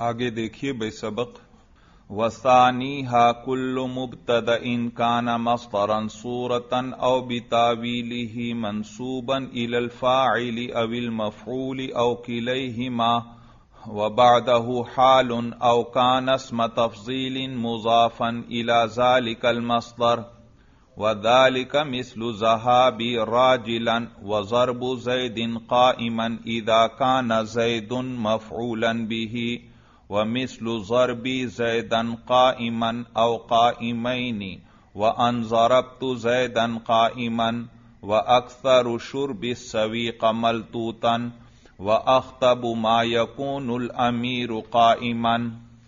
آگے دیکھیے بے سبق وَثَانِيهَا كُلُّ مُبْتَدَئٍ كَانَ مَصْدَرًا صُورَةً أَوْ بِتَأْوِيلِهِ مَنْسُوبًا إِلَى الْفَاعِلِ أَوِ الْمَفْعُولِ أَوْ كِلَيْهِمَا وَبَعْدَهُ حَالٌ أَوْ كَانَ اسْمَ تَفْضِيلٍ مُضَافًا إِلَى ذَلِكَ الْمَصْدَرِ وَذَلِكَ مِثْلُ ذَهَابِ رَاجِلًا وَضَرْبُ زَيْدٍ قَائِمًا إِذَا كَانَ زَيْدٌ مَفْعُولًا بِهِ وَمِثْلُ ضَرْبِ زَيْدًا قَائِمًا أَوْ قَائِمَيْنِ وَأَنْ ضَرَبْتُ زَيْدًا قَائِمًا وَأَكْثَرُ شُرْبِ السَّوِيقَ مَلْتُوتًا وَأَخْطَبُ مَا يَكُونُ الْأَمِيرُ قَائِمًا۔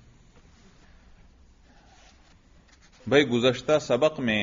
بھئی گزشتہ سبق میں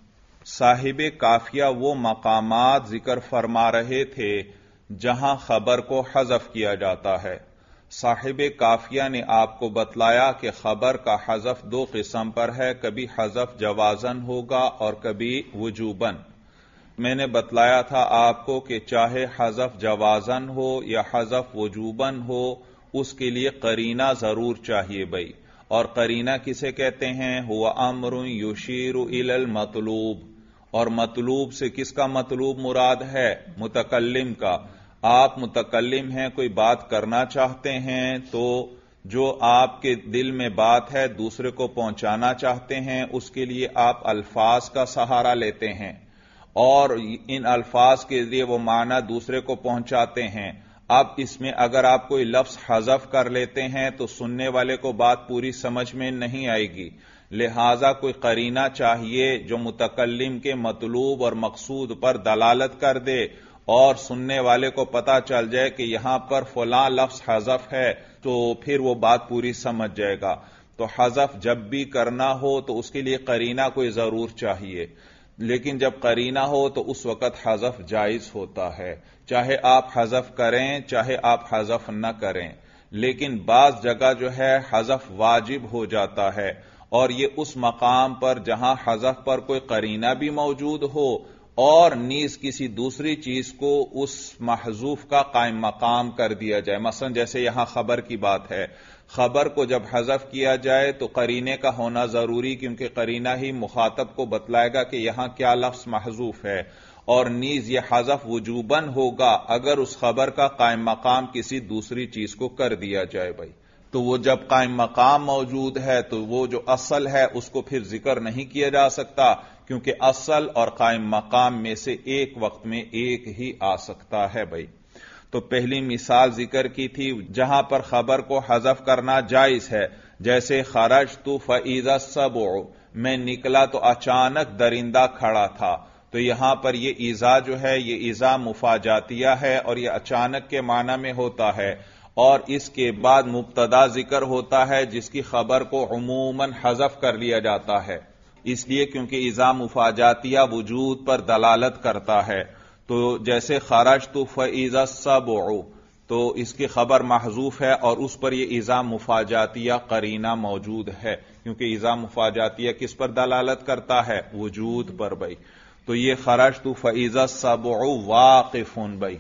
صاحب قافیہ وہ مقامات ذکر فرما رہے تھے جہاں خبر کو حذف کیا جاتا ہے۔ صاحب قافیہ نے آپ کو بتلایا کہ خبر کا حذف دو قسم پر ہے، کبھی حذف جوازن ہوگا اور کبھی وجوبن۔ میں نے بتلایا تھا آپ کو کہ چاہے حذف جوازن ہو یا حذف وجوبن ہو، اس کے لیے قرینہ ضرور چاہیے بھئی، اور قرینہ کسے کہتے ہیں؟ ہوا امر یشیر الی المطلوب، اور مطلوب سے کس کا مطلوب مراد ہے؟ متکلم کا۔ آپ متکلم ہیں، کوئی بات کرنا چاہتے ہیں تو جو آپ کے دل میں بات ہے دوسرے کو پہنچانا چاہتے ہیں، اس کے لیے آپ الفاظ کا سہارا لیتے ہیں اور ان الفاظ کے ذریعے وہ معنی دوسرے کو پہنچاتے ہیں۔ اب اس میں اگر آپ کوئی لفظ حذف کر لیتے ہیں تو سننے والے کو بات پوری سمجھ میں نہیں آئے گی، لہذا کوئی قرینہ چاہیے جو متکلم کے مطلوب اور مقصود پر دلالت کر دے اور سننے والے کو پتا چل جائے کہ یہاں پر فلاں لفظ حذف ہے، تو پھر وہ بات پوری سمجھ جائے گا۔ تو حذف جب بھی کرنا ہو تو اس کے لیے قرینہ کوئی ضرور چاہیے، لیکن جب قرینہ ہو تو اس وقت حذف جائز ہوتا ہے، چاہے آپ حذف کریں چاہے آپ حذف نہ کریں۔ لیکن بعض جگہ جو ہے حذف واجب ہو جاتا ہے، اور یہ اس مقام پر جہاں حذف پر کوئی قرینہ بھی موجود ہو اور نیز کسی دوسری چیز کو اس محذوف کا قائم مقام کر دیا جائے۔ مثلا جیسے یہاں خبر کی بات ہے، خبر کو جب حذف کیا جائے تو قرینے کا ہونا ضروری، کیونکہ قرینہ ہی مخاطب کو بتلائے گا کہ یہاں کیا لفظ محذوف ہے، اور نیز یہ حذف وجوباً ہوگا اگر اس خبر کا قائم مقام کسی دوسری چیز کو کر دیا جائے بھائی۔ تو وہ جب قائم مقام موجود ہے تو وہ جو اصل ہے اس کو پھر ذکر نہیں کیا جا سکتا، کیونکہ اصل اور قائم مقام میں سے ایک وقت میں ایک ہی آ سکتا ہے بھائی۔ تو پہلی مثال ذکر کی تھی جہاں پر خبر کو حذف کرنا جائز ہے، جیسے خرجت فاذا السبع، میں نکلا تو اچانک درندہ کھڑا تھا۔ تو یہاں پر یہ اذا جو ہے یہ اذا مفاجاتیہ ہے اور یہ اچانک کے معنی میں ہوتا ہے، اور اس کے بعد مبتدا ذکر ہوتا ہے جس کی خبر کو عموماً حذف کر لیا جاتا ہے، اس لیے کیونکہ اذا مفاجاتیہ وجود پر دلالت کرتا ہے۔ تو جیسے خرجت فاذا السبع، تو اس کی خبر محذوف ہے اور اس پر یہ اذا مفاجاتیہ قرینہ موجود ہے، کیونکہ اذا مفاجاتیہ کس پر دلالت کرتا ہے؟ وجود پر بھائی۔ تو یہ خرجت فاذا السبع واقف بھائی،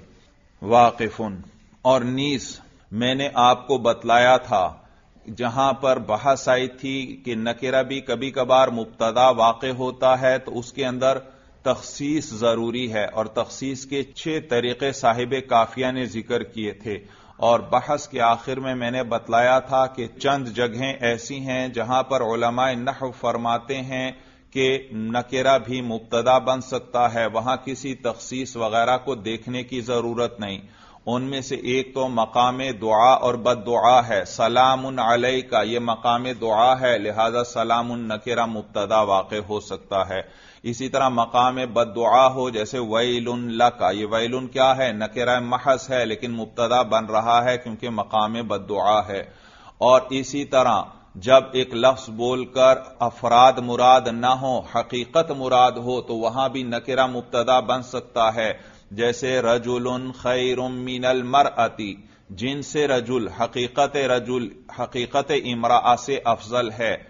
واقف۔ اور نیز میں نے آپ کو بتلایا تھا جہاں پر بحث آئی تھی کہ نکرہ بھی کبھی کبھار مبتدا واقع ہوتا ہے تو اس کے اندر تخصیص ضروری ہے، اور تخصیص کے 6 طریقے صاحب قافیہ نے ذکر کیے تھے، اور بحث کے آخر میں نے بتلایا تھا کہ چند جگہیں ایسی ہیں جہاں پر علماء نحو فرماتے ہیں کہ نکرہ بھی مبتدا بن سکتا ہے، وہاں کسی تخصیص وغیرہ کو دیکھنے کی ضرورت نہیں۔ ان میں سے ایک تو مقام دعا اور بد دعا ہے، سلام علیکہ یہ مقام دعا ہے، لہذا سلام نکرہ مبتدا واقع ہو سکتا ہے۔ اسی طرح مقام بد دعا ہو جیسے ویل لک، یہ ویل کیا ہے؟ نکرہ محض ہے لیکن مبتدا بن رہا ہے کیونکہ مقام بد دعا ہے۔ اور اسی طرح جب ایک لفظ بول کر افراد مراد نہ ہو حقیقت مراد ہو تو وہاں بھی نکرہ مبتدا بن سکتا ہے، جیسے رجل خیر من المرأۃ، جن سے رجل حقیقت امرأہ سے افضل ہے،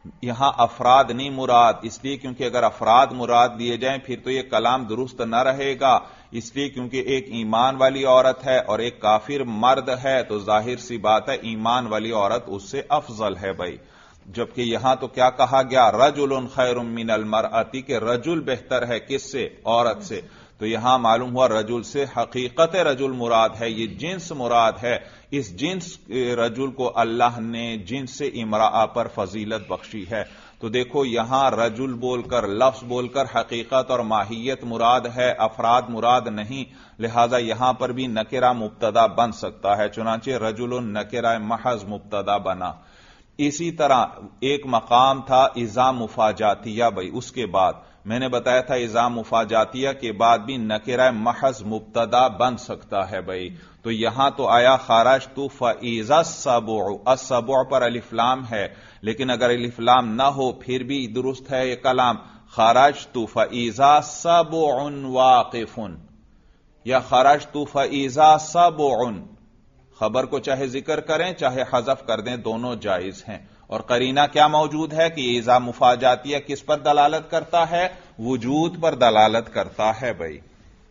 یہاں افراد نہیں مراد، اس لیے کیونکہ اگر افراد مراد لیے جائیں پھر تو یہ کلام درست نہ رہے گا، اس لیے کیونکہ ایک ایمان والی عورت ہے اور ایک کافر مرد ہے تو ظاہر سی بات ہے ایمان والی عورت اس سے افضل ہے بھائی. جبکہ یہاں تو کیا کہا گیا، رجل خیر من المرأتی، کہ رجل بہتر ہے کس سے؟ عورت سے. تو یہاں معلوم ہوا رجل سے حقیقت رجل مراد ہے، یہ جنس مراد ہے. اس جنس رجل کو اللہ نے جنس امرأہ پر فضیلت بخشی ہے. تو دیکھو یہاں رجل بول کر، لفظ بول کر حقیقت اور ماہیت مراد ہے، افراد مراد نہیں، لہذا یہاں پر بھی نکرہ مبتدا بن سکتا ہے، چنانچہ رجل نکرہ محض مبتدا بنا. اسی طرح ایک مقام تھا اذا مفاجاتیہ بھائی، اس کے بعد میں نے بتایا تھا اذا مفاجاتیہ کے بعد بھی نکرہ محض مبتدا بن سکتا ہے بھائی. تو یہاں تو آیا خرجت فاذا السبع، السبع پر الف لام ہے، لیکن اگر الف لام نہ ہو پھر بھی درست ہے یہ کلام، خرجت فاذا سبع واقف، یا خرجت فاذا سبع. خبر کو چاہے ذکر کریں چاہے حذف کر دیں دونوں جائز ہیں. اور قرینہ کیا موجود ہے کہ یہ اذا مفاجاتیہ کس پر دلالت کرتا ہے؟ وجود پر دلالت کرتا ہے بھائی.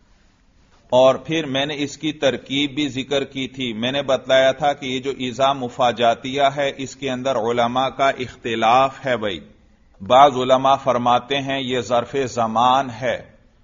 اور پھر میں نے اس کی ترکیب بھی ذکر کی تھی، میں نے بتلایا تھا کہ یہ جو اذا مفاجاتیہ ہے اس کے اندر علماء کا اختلاف ہے بھائی. بعض علماء فرماتے ہیں یہ ظرف زمان ہے،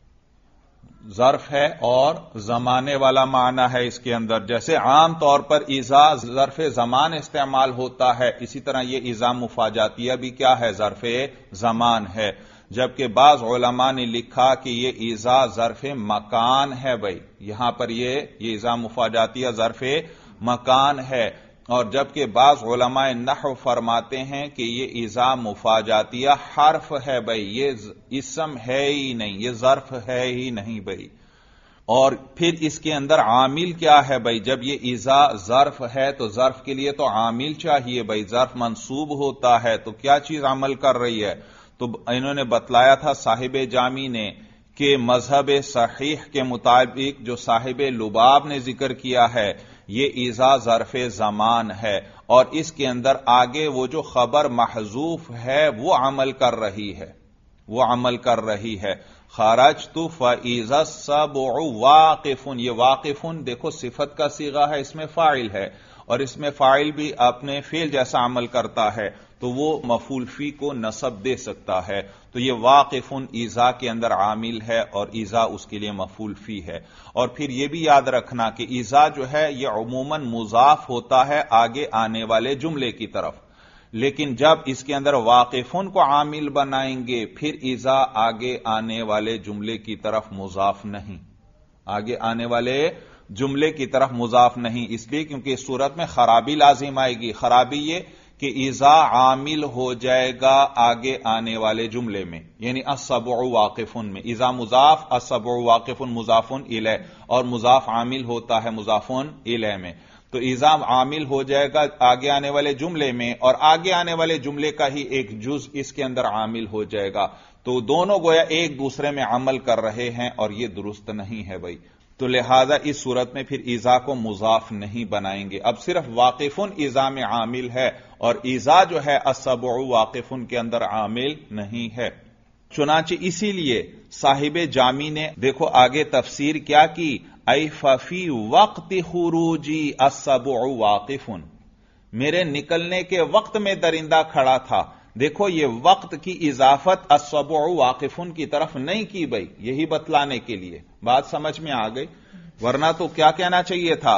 ظرف ہے اور زمانے والا معنی ہے اس کے اندر. جیسے عام طور پر اذا ظرف زمان استعمال ہوتا ہے، اسی طرح یہ اذا مفاجاتیہ بھی کیا ہے؟ ظرف زمان ہے. جبکہ بعض علماء نے لکھا کہ یہ اذا ظرف مکان ہے بھائی، یہاں پر یہ اذا مفاجاتیہ ظرف مکان ہے. اور جبکہ بعض علماء نحو فرماتے ہیں کہ یہ اذا مفاجاتیہ حرف ہے بھائی، یہ اسم ہے ہی نہیں، یہ ظرف ہے ہی نہیں بھائی. اور پھر اس کے اندر عامل کیا ہے بھائی؟ جب یہ اذا ظرف ہے تو ظرف کے لیے تو عامل چاہیے بھائی، ظرف منصوب ہوتا ہے تو کیا چیز عمل کر رہی ہے؟ تو انہوں نے بتلایا تھا صاحب جامی نے کہ مذہب صحیح کے مطابق جو صاحب لباب نے ذکر کیا ہے یہ اذا ظرف زمان ہے، اور اس کے اندر آگے وہ جو خبر محذوف ہے وہ عمل کر رہی ہے، وہ عمل کر رہی ہے. خرجت فاذا السبع واقف، یہ واقف دیکھو صفت کا صیغہ ہے، اس میں فاعل ہے، اور اس میں فاعل بھی اپنے فعل جیسا عمل کرتا ہے تو وہ مفعول فی کو نصب دے سکتا ہے. تو یہ واقف اذا کے اندر عامل ہے اور اذا اس کے لیے مفعول فی ہے. اور پھر یہ بھی یاد رکھنا کہ اذا جو ہے یہ عموماً مضاف ہوتا ہے آگے آنے والے جملے کی طرف، لیکن جب اس کے اندر واقفن کو عامل بنائیں گے پھر اذا آگے آنے والے جملے کی طرف مضاف نہیں، آگے آنے والے جملے کی طرف مضاف نہیں، اس لیے کیونکہ اس صورت میں خرابی لازم آئے گی. خرابی یہ کہ اذا عامل ہو جائے گا آگے آنے والے جملے میں، یعنی السبع واقفن میں، اذا مضاف السبع واقفن مضافن الیہ، اور مضاف عامل ہوتا ہے مضافن الیہ میں. تو اذا عامل ہو جائے گا آگے آنے والے جملے میں، اور آگے آنے والے جملے کا ہی ایک جز اس کے اندر عامل ہو جائے گا، تو دونوں گویا ایک دوسرے میں عمل کر رہے ہیں اور یہ درست نہیں ہے بھائی. تو لہذا اس صورت میں پھر اذا کو مضاف نہیں بنائیں گے، اب صرف واقفن اذا میں عامل ہے اور اذا جو ہے السبع واقفن کے اندر عامل نہیں ہے. چنانچہ اسی لیے صاحب جامی نے دیکھو آگے تفسیر کیا کی، ای ففی وقت خروجی السبع واقفن، میرے نکلنے کے وقت میں درندہ کھڑا تھا. دیکھو یہ وقت کی اضافت السبع واقفن کی طرف نہیں کی بھائی، یہی بتلانے کے لیے. بات سمجھ میں آ گئی؟ ورنہ تو کیا کہنا چاہیے تھا؟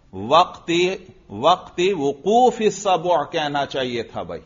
وقت وقوف السبع کہنا چاہیے تھا بھائی.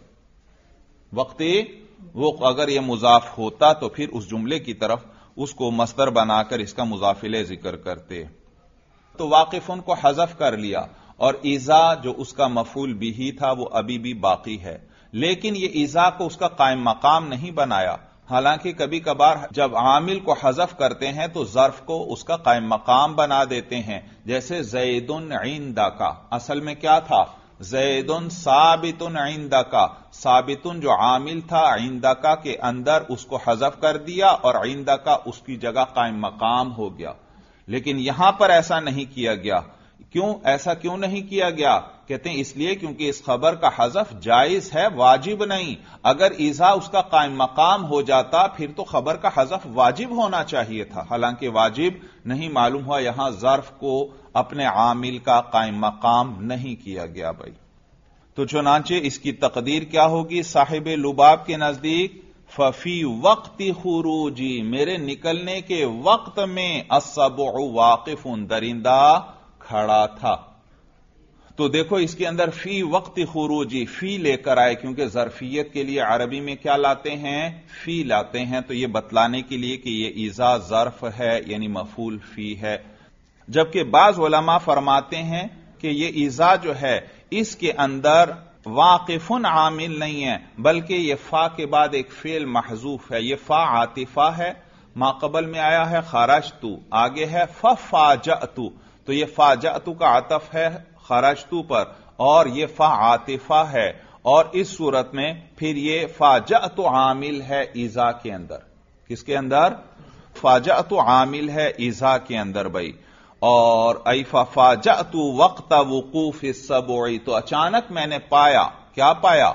وہ اگر یہ مضاف ہوتا تو پھر اس جملے کی طرف اس کو مصدر بنا کر اس کا مضاف الیہ ذکر کرتے. تو واقفن کو حذف کر لیا، اور اذا جو اس کا مفعول بھی تھا وہ ابھی بھی باقی ہے، لیکن یہ اذا کو اس کا قائم مقام نہیں بنایا. حالانکہ کبھی کبھار جب عامل کو حذف کرتے ہیں تو ظرف کو اس کا قائم مقام بنا دیتے ہیں، جیسے زید عندک، اصل میں کیا تھا؟ زید ثابت عندک، ثابت جو عامل تھا عندک کے اندر اس کو حذف کر دیا اور عندک اس کی جگہ قائم مقام ہو گیا. لیکن یہاں پر ایسا نہیں کیا گیا، کیوں ایسا کیوں نہیں کیا گیا؟ کہتے ہیں اس لیے کیونکہ اس خبر کا حذف جائز ہے، واجب نہیں۔ اگر ایذا اس کا قائم مقام ہو جاتا پھر تو خبر کا حذف واجب ہونا چاہیے تھا، حالانکہ واجب نہیں، معلوم ہوا یہاں ظرف کو اپنے عامل کا قائم مقام نہیں کیا گیا بھائی۔ تو چنانچہ اس کی تقدیر کیا ہوگی صاحب لباب کے نزدیک؟ ففی وقت خروجی، میرے نکلنے کے وقت میں السبع واقف، درندہ کھڑا تھا۔ تو دیکھو اس کے اندر فی وقت خروجی فی لے کر آئے، کیونکہ ظرفیت کے لیے عربی میں کیا لاتے ہیں؟ فی لاتے ہیں، تو یہ بتلانے کے لیے کہ یہ ایذا ظرف ہے یعنی مفعول فی ہے۔ جبکہ بعض علماء فرماتے ہیں کہ یہ ایذا جو ہے اس کے اندر واقف عامل نہیں ہے، بلکہ یہ فا کے بعد ایک فعل محذوف ہے، یہ فا عاطفہ ہے، ما قبل میں آیا ہے خرجت، آگے ہے ففاجأت، تو یہ فاجأت کا عطف ہے خرجت پر، اور یہ فا عاطفہ ہے، اور اس صورت میں پھر یہ فاجأت عامل ہے ایذا کے اندر۔ کس کے اندر؟ فاجأت عامل ہے ایذا کے اندر بھائی۔ اور ای ففاجأت وقت وقوف السبع، تو اچانک میں نے پایا، کیا پایا؟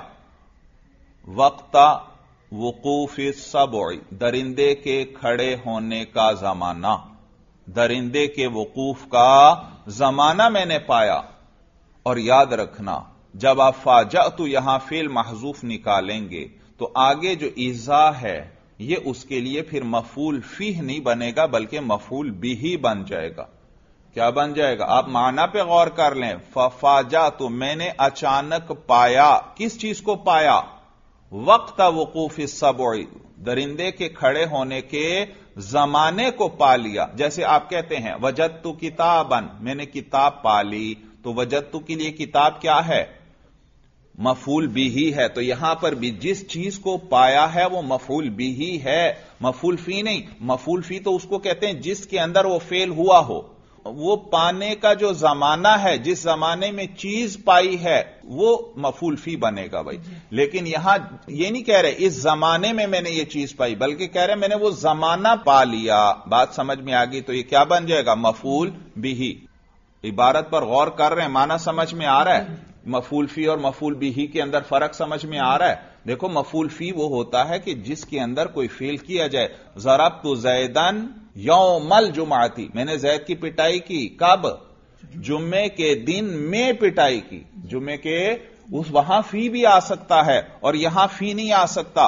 وقت وقوف السبع، درندے کے کھڑے ہونے کا زمانہ، درندے کے وقوف کا زمانہ میں نے پایا۔ اور یاد رکھنا جب آپ فاجأت یہاں فعل محذوف نکالیں گے تو آگے جو ایذا ہے یہ اس کے لیے پھر مفعول فیہ نہیں بنے گا بلکہ مفعول بہ بن جائے گا۔ کیا بن جائے گا؟ آپ معنی پہ غور کر لیں، ففاجأت میں نے اچانک پایا، کس چیز کو پایا؟ وقت وقوف السبع، درندے کے کھڑے ہونے کے زمانے کو پا لیا۔ جیسے آپ کہتے ہیں وجدت کتابا، میں نے کتاب پا لی، تو وجدت کے لیے کتاب کیا ہے؟ مفعول بہ ہے، تو یہاں پر بھی جس چیز کو پایا ہے وہ مفعول بہ ہے، مفعول فی نہیں۔ مفعول فی تو اس کو کہتے ہیں جس کے اندر وہ فعل ہوا ہو، وہ پانے کا جو زمانہ ہے، جس زمانے میں چیز پائی ہے وہ مفعول فی بنے گا بھائی۔ لیکن یہاں یہ نہیں کہہ رہے اس زمانے میں نے یہ چیز پائی، بلکہ کہہ رہے میں نے وہ زمانہ پا لیا۔ بات سمجھ میں آ گئی؟ تو یہ کیا بن جائے گا؟ مفعول بہ۔ عبارت پر غور کر رہے ہیں، معنی سمجھ میں آ رہا ہے؟ مفعول فی اور مفعول بہ کے اندر فرق سمجھ میں آ رہا ہے؟ دیکھو مفعول فی وہ ہوتا ہے کہ جس کے اندر کوئی فعل کیا جائے، ضربت زیدن یوم الجمعہ، میں نے زید کی پٹائی کی، کب؟ جمعے کے دن میں پٹائی کی۔ جمعے کے وہاں فی بھی آ سکتا ہے اور یہاں فی نہیں آ سکتا۔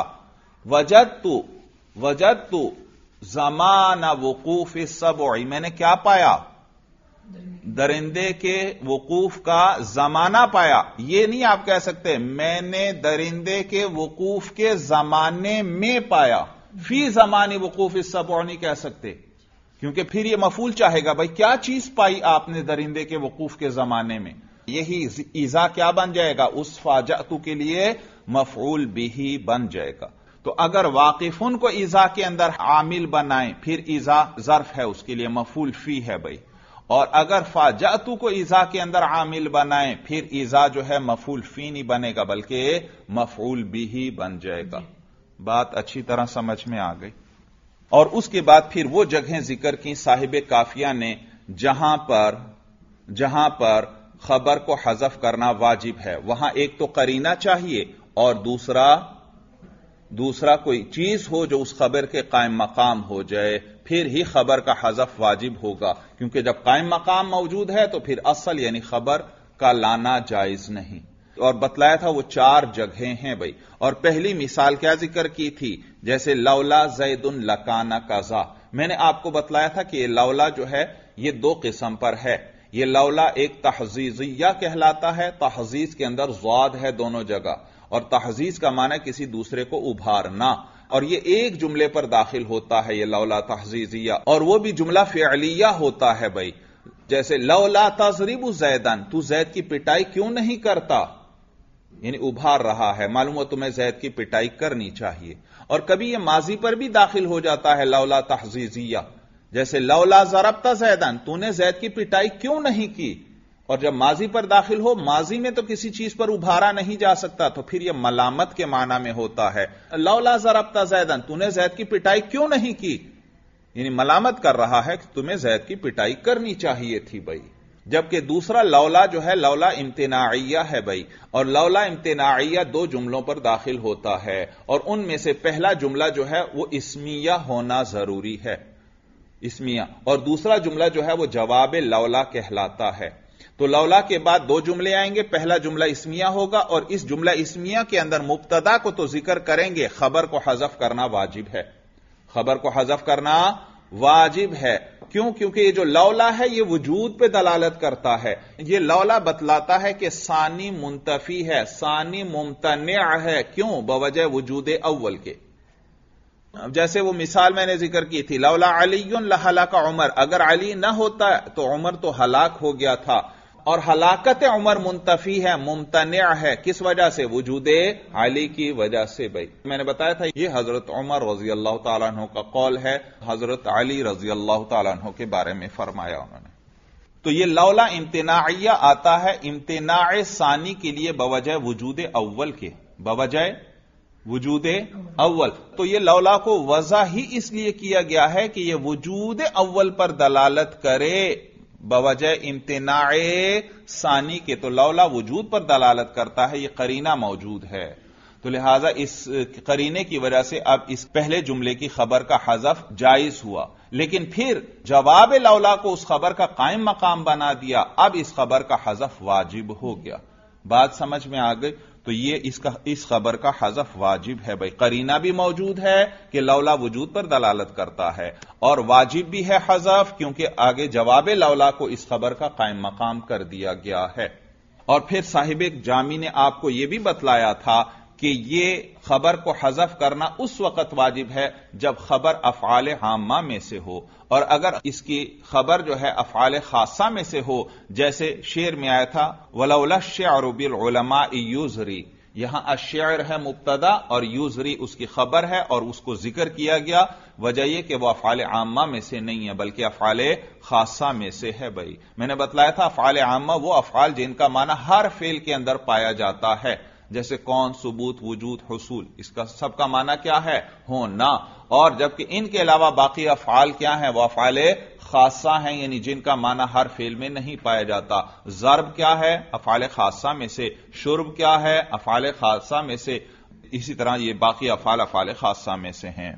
وجدت زمان وقوف السبع، میں نے کیا پایا؟ درندے کے وقوف کا زمانہ پایا۔ یہ نہیں آپ کہہ سکتے میں نے درندے کے وقوف کے زمانے میں پایا، فی زمان وقوف السبع نہیں کہہ سکتے، کیونکہ پھر یہ مفعول چاہے گا بھائی کیا چیز پائی آپ نے درندے کے وقوف کے زمانے میں۔ یہی ایذا کیا بن جائے گا؟ اس فاجأت کے لیے مفعول بہ بن جائے گا۔ تو اگر واقفن کو ایذا کے اندر عامل بنائیں پھر ایذا ظرف ہے، اس کے لیے مفعول فی ہے بھائی، اور اگر فاجأت کو ایذا کے اندر عامل بنائیں پھر ایذا جو ہے مفعول فی نہیں بنے گا بلکہ مفعول بہ بن جائے گا۔ بات اچھی طرح سمجھ میں آ گئی؟ اور اس کے بعد پھر وہ جگہیں ذکر کی صاحب کافیہ نے جہاں پر خبر کو حذف کرنا واجب ہے، وہاں ایک تو قرینہ چاہیے اور دوسرا کوئی چیز ہو جو اس خبر کے قائم مقام ہو جائے، پھر ہی خبر کا حذف واجب ہوگا، کیونکہ جب قائم مقام موجود ہے تو پھر اصل یعنی خبر کا لانا جائز نہیں۔ اور بتلایا تھا وہ 4 جگہیں ہیں بھائی، اور پہلی مثال کیا ذکر کی تھی؟ جیسے لولا زید لکان کذا، میں نے آپ کو بتلایا تھا کہ یہ لولا جو ہے یہ 2 قسم پر ہے۔ یہ لولا ایک تحزیزیہ کہلاتا ہے، تحزیز کے اندر ضاد ہے دونوں جگہ، اور تحزیز کا معنی کسی دوسرے کو ابھارنا، اور یہ ایک جملے پر داخل ہوتا ہے یہ لولا تحزیزیہ، اور وہ بھی جملہ فعلیہ ہوتا ہے بھائی۔ جیسے لولا تضرب زیدن، تو زید کی پٹائی کیوں نہیں کرتا، یعنی ابھار رہا ہے، معلوم ہو تمہیں زید کی پٹائی کرنی چاہیے۔ اور کبھی یہ ماضی پر بھی داخل ہو جاتا ہے لولا تحزیزیہ، جیسے لولا ضربت زیدن، تو نے زید کی پٹائی کیوں نہیں کی، اور جب ماضی پر داخل ہو، ماضی میں تو کسی چیز پر ابھارا نہیں جا سکتا تو پھر یہ ملامت کے معنی میں ہوتا ہے۔ لولا ضربت زیدن، تو نے زید کی پٹائی کیوں نہیں کی، یعنی ملامت کر رہا ہے کہ تمہیں زید کی پٹائی کرنی چاہیے تھی بھائی۔ جبکہ دوسرا لولا جو ہے لولا امتناعیہ ہے بھائی، اور لولا امتناعیہ دو جملوں پر داخل ہوتا ہے، اور ان میں سے پہلا جملہ جو ہے وہ اسمیہ ہونا ضروری ہے، اسمیہ، اور دوسرا جملہ جو ہے وہ جواب لولا کہلاتا ہے۔ تو لولا کے بعد دو جملے آئیں گے، پہلا جملہ اسمیہ ہوگا، اور اس جملہ اسمیہ کے اندر مبتدا کو تو ذکر کریں گے، خبر کو حذف کرنا واجب ہے، خبر کو حذف کرنا واجب ہے۔ کیوں؟ کیونکہ یہ جو لولا ہے یہ وجود پہ دلالت کرتا ہے، یہ لولا بتلاتا ہے کہ ثانی منتفی ہے، ثانی ممتنع ہے۔ کیوں؟ بوجہ وجود اول کے۔ جیسے وہ مثال میں نے ذکر کی تھی، لولا علی لہلک عمر، اگر علی نہ ہوتا تو عمر تو ہلاک ہو گیا تھا، اور ہلاکت عمر منتفی ہے، ممتنع ہے، کس وجہ سے؟ وجود علی کی وجہ سے۔ بھائی میں نے بتایا تھا یہ حضرت عمر رضی اللہ تعالیٰ عنہ کا قول ہے، حضرت علی رضی اللہ تعالیٰ عنہ کے بارے میں فرمایا انہوں نے۔ تو یہ لولا امتناعیہ آتا ہے امتناع ثانی کے لیے بوجہ وجود اول کے، بوجہ وجود اول۔ تو یہ لولا کو وضع ہی اس لیے کیا گیا ہے کہ یہ وجود اول پر دلالت کرے بوجہ امتناع ثانی کے، تو لولا وجود پر دلالت کرتا ہے، یہ قرینہ موجود ہے، تو لہذا اس قرینے کی وجہ سے اب اس پہلے جملے کی خبر کا حذف جائز ہوا، لیکن پھر جواب لولا کو اس خبر کا قائم مقام بنا دیا، اب اس خبر کا حذف واجب ہو گیا۔ بات سمجھ میں آ گئی؟ تو یہ اس خبر کا حذف واجب ہے بھائی، قرینہ بھی موجود ہے کہ لولا وجود پر دلالت کرتا ہے، اور واجب بھی ہے حذف کیونکہ آگے جواب لولا کو اس خبر کا قائم مقام کر دیا گیا ہے۔ اور پھر صاحب جامی نے آپ کو یہ بھی بتلایا تھا کہ یہ خبر کو حذف کرنا اس وقت واجب ہے جب خبر افعال عامہ میں سے ہو، اور اگر اس کی خبر جو ہے افعال خاصہ میں سے ہو، جیسے شعر میں آیا تھا وَلَوْلَا الشِّعْرُ بِالْعُلَمَاءِ يُزْرِي، یہاں الشعر ہے مبتدا اور یوزری اس کی خبر ہے، اور اس کو ذکر کیا گیا، وجہ یہ کہ وہ افعال عامہ میں سے نہیں ہے بلکہ افعال خاصہ میں سے ہے۔ بھائی میں نے بتلایا تھا افعال عامہ وہ افعال جن کا معنی ہر فعل کے اندر پایا جاتا ہے، جیسے کون، ثبوت، وجود، حصول، اس کا سب کا معنی کیا ہے؟ ہونا، اور جبکہ ان کے علاوہ باقی افعال کیا ہیں؟ وہ افعال خاصہ ہیں، یعنی جن کا معنی ہر فعل میں نہیں پایا جاتا۔ ضرب کیا ہے؟ افعال خاصہ میں سے۔ شرب کیا ہے؟ افعال خاصہ میں سے۔ اسی طرح یہ باقی افعال خاصہ میں سے ہیں۔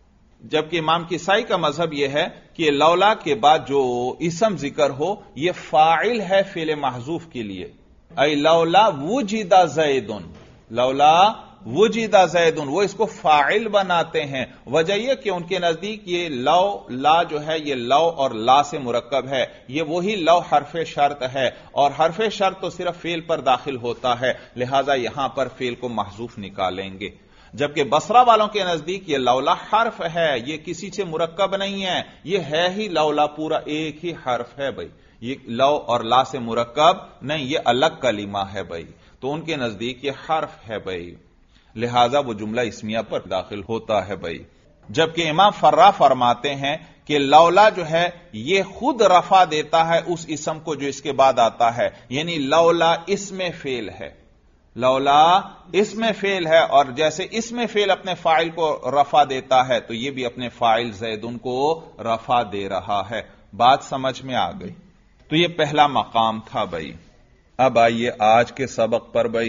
جبکہ امام کسائی کا مذہب یہ ہے کہ لولا کے بعد جو اسم ذکر ہو یہ فاعل ہے فعل محذوف کے لیے، اے لولا وجد زید، لولا وجد زید، وہ اس کو فاعل بناتے ہیں۔ وجہ یہ کہ ان کے نزدیک یہ لو لا جو ہے یہ لو اور لا سے مرکب ہے، یہ وہی لو حرف شرط ہے، اور حرف شرط تو صرف فعل پر داخل ہوتا ہے، لہذا یہاں پر فعل کو محذوف نکالیں گے۔ جبکہ بصرہ والوں کے نزدیک یہ لولا حرف ہے، یہ کسی سے مرکب نہیں ہے، یہ ہے ہی لولا پورا ایک ہی حرف ہے بھائی، یہ لو اور لا سے مرکب نہیں، یہ الگ کلمہ ہے بھائی، تو ان کے نزدیک یہ حرف ہے بھائی، لہذا وہ جملہ اسمیہ پر داخل ہوتا ہے بھائی۔ جبکہ امام فرا فرماتے ہیں کہ لولا جو ہے یہ خود رفع دیتا ہے اس اسم کو جو اس کے بعد آتا ہے، یعنی لولا اسم فعل ہے، لولا اسم فعل ہے، اور جیسے اسم فعل اپنے فاعل کو رفع دیتا ہے تو یہ بھی اپنے فاعل زیدن کو رفع دے رہا ہے۔ بات سمجھ میں آ گئی؟ تو یہ پہلا مقام تھا بھائی۔ اب آئیے آج کے سبق پر بھائی،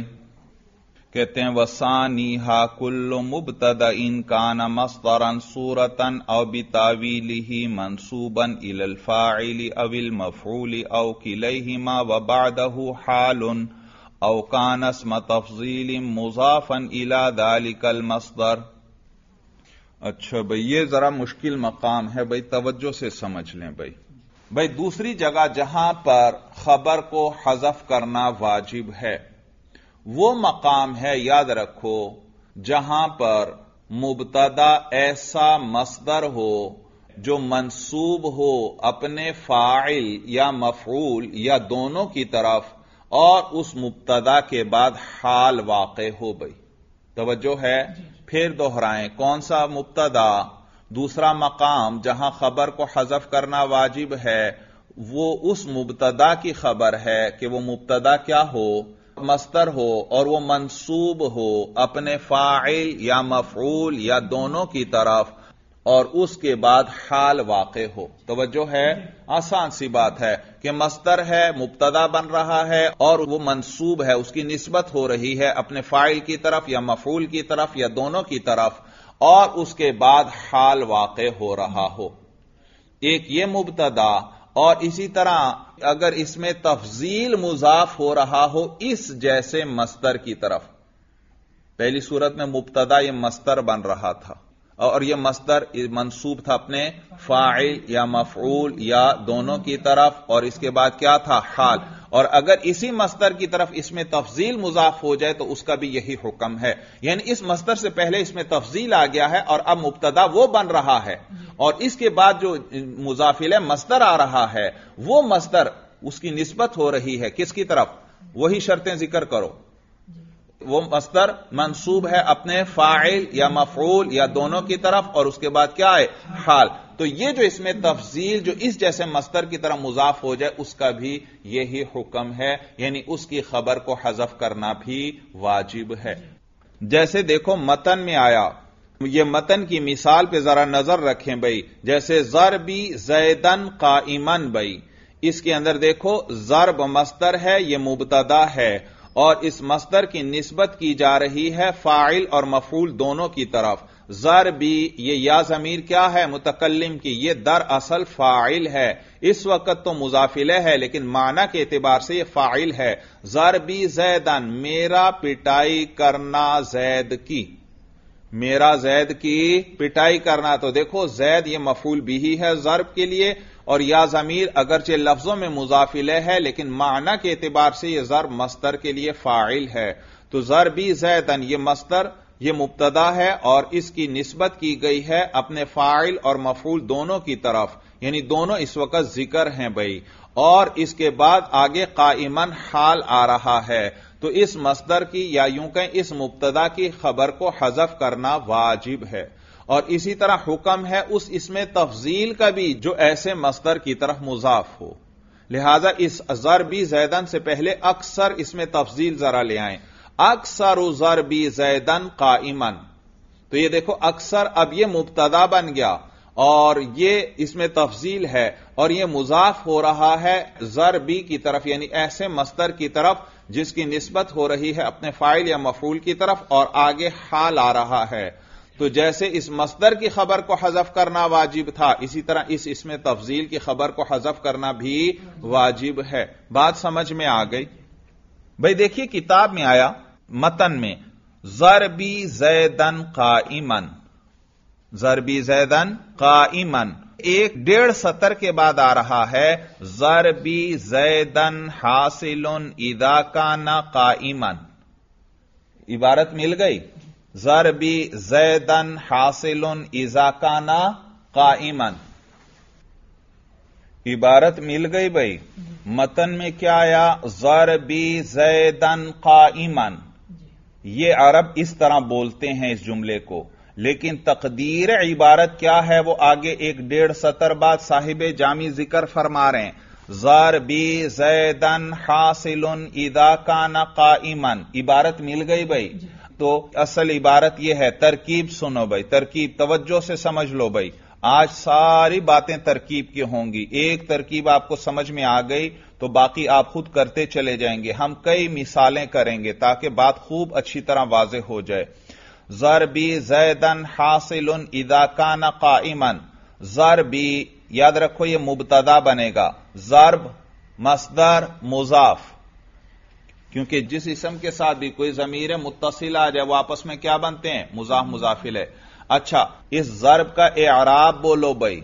کہتے ہیں وَثَانِيهَا كُلُّ مُبْتَدَئٍ كَانَ مَصْدَرًا صُورَةً أَوْ بِتَأْوِيلِهِ مَنْصُوبًا إِلَى الْفَاعِلِ أَوِ الْمَفْعُولِ أَوْ كِلَيْهِمَا وَبَعْدَهُ حَالٌ أَوْ كَانَ اسْمَ تَفْضِيلٍ مُضَافًا إِلَى ذَلِكَ الْمَصْدَرِ۔ اچھا بھئی یہ ذرا مشکل مقام ہے بھئی، توجہ سے سمجھ لیں بھئی دوسری جگہ جہاں پر خبر کو حذف کرنا واجب ہے وہ مقام ہے، یاد رکھو، جہاں پر مبتدا ایسا مصدر ہو جو منصوب ہو اپنے فاعل یا مفعول یا دونوں کی طرف، اور اس مبتدا کے بعد حال واقع ہو بھئی۔ توجہ ہے؟ پھر دوہرائیں، کون سا مبتدا؟ دوسرا مقام جہاں خبر کو حذف کرنا واجب ہے وہ اس مبتدا کی خبر ہے کہ وہ مبتدا کیا ہو؟ مصدر ہو، اور وہ منصوب ہو اپنے فاعل یا مفعول یا دونوں کی طرف، اور اس کے بعد حال واقع ہو. توجہ ہے؟ آسان سی بات ہے کہ مصدر ہے، مبتدا بن رہا ہے اور وہ منصوب ہے، اس کی نسبت ہو رہی ہے اپنے فاعل کی طرف یا مفعول کی طرف یا دونوں کی طرف، اور اس کے بعد حال واقع ہو رہا ہو. ایک یہ مبتدا، اور اسی طرح اگر اس میں تفضیل مضاف ہو رہا ہو اس جیسے مصدر کی طرف. پہلی صورت میں مبتدا یہ مصدر بن رہا تھا اور یہ مصدر منصوب تھا اپنے فاعل یا مفعول یا دونوں کی طرف، اور اس کے بعد کیا تھا؟ حال. اور اگر اسی مصدر کی طرف اس میں تفضیل مضاف ہو جائے تو اس کا بھی یہی حکم ہے. یعنی اس مصدر سے پہلے اس میں تفضیل آ گیا ہے اور اب مبتدا وہ بن رہا ہے، اور اس کے بعد جو مضاف الیہ مصدر آ رہا ہے وہ مصدر اس کی نسبت ہو رہی ہے کس کی طرف؟ وہی شرطیں ذکر کرو. وہ مصدر منصوب ہے اپنے فاعل یا مفعول یا دونوں کی طرف، اور اس کے بعد کیا ہے؟ حال. تو یہ جو اس میں تفضیل جو اس جیسے مصدر کی طرح مضاف ہو جائے اس کا بھی یہی حکم ہے، یعنی اس کی خبر کو حذف کرنا بھی واجب ہے. جیسے دیکھو متن میں آیا، یہ متن کی مثال پہ ذرا نظر رکھیں بھائی. جیسے ضربی زیدن قائمن، بھائی اس کے اندر دیکھو ضرب مصدر ہے، یہ مبتدا ہے، اور اس مصدر کی نسبت کی جا رہی ہے فاعل اور مفعول دونوں کی طرف. ضربی یہ یا ضمیر کیا ہے؟ متکلم کی، یہ در اصل فاعل ہے. اس وقت تو مضاف الیہ ہے لیکن معنی کے اعتبار سے یہ فاعل ہے. ضربی زیدن، میرا پٹائی کرنا زید کی، میرا زید کی پٹائی کرنا. تو دیکھو زید یہ مفعول بھی ہے ضرب کے لیے، اور یا ضمیر اگرچہ لفظوں میں مضاف الیہ ہے لیکن معنی کے اعتبار سے یہ ضرب مصدر کے لیے فاعل ہے. تو ضربی زیدن یہ مصدر یہ مبتدا ہے اور اس کی نسبت کی گئی ہے اپنے فاعل اور مفعول دونوں کی طرف، یعنی دونوں اس وقت ذکر ہیں بھائی. اور اس کے بعد آگے قائمن حال آ رہا ہے، تو اس مصدر کی یا یوں کہیں اس مبتدا کی خبر کو حذف کرنا واجب ہے. اور اسی طرح حکم ہے اس میں تفضیل کا بھی جو ایسے مصدر کی طرف مضاف ہو. لہذا اس ضربی زیدن سے پہلے اکثر اس میں تفضیل ذرا لے آئیں. اکثر ضربی زیدن قائمن، تو یہ دیکھو اکثر اب یہ مبتدا بن گیا اور یہ اس میں تفضیل ہے اور یہ مضاف ہو رہا ہے ضربی کی طرف، یعنی ایسے مصدر کی طرف جس کی نسبت ہو رہی ہے اپنے فاعل یا مفعول کی طرف، اور آگے حال آ رہا ہے. تو جیسے اس مصدر کی خبر کو حذف کرنا واجب تھا، اسی طرح اس میں تفضیل کی خبر کو حذف کرنا بھی واجب ہے. بات سمجھ میں آ گئی؟ بھئی دیکھیے کتاب میں آیا متن میں ضربی زیدن قائمن، ضربی زیدن قائمن، 1.5 سطر کے بعد آ رہا ہے ضربی زیدن حاصل اذا کان قائمن. عبارت مل گئی؟ ضربی زیدن حاصل اذا کان قائمن، عبارت مل گئی بھائی. متن میں کیا آیا؟ ضربی زیدن قائمن. یہ عرب اس طرح بولتے ہیں اس جملے کو، لیکن تقدیر عبارت کیا ہے وہ آگے 1.5 سطر بعد صاحب جامی ذکر فرما رہے ہیں. ضربی زیدن حاصل اذا کان قائمن، عبارت مل گئی بھائی. تو اصل عبارت یہ ہے، ترکیب سنو بھائی، ترکیب توجہ سے سمجھ لو بھائی. آج ساری باتیں ترکیب کی ہوں گی، ایک ترکیب آپ کو سمجھ میں آ گئی تو باقی آپ خود کرتے چلے جائیں گے. ہم کئی مثالیں کریں گے تاکہ بات خوب اچھی طرح واضح ہو جائے. ضربی زیدن حاصل اذا کان قائمن، ضربی یاد رکھو یہ مبتدا بنے گا، ضرب مصدر مضاف، کیونکہ جس اسم کے ساتھ بھی کوئی ضمیر متصل آ جائے وہ آپس میں کیا بنتے ہیں؟ مضاف مضاف الیہ. اچھا اس ضرب کا اعراب بولو بھائی.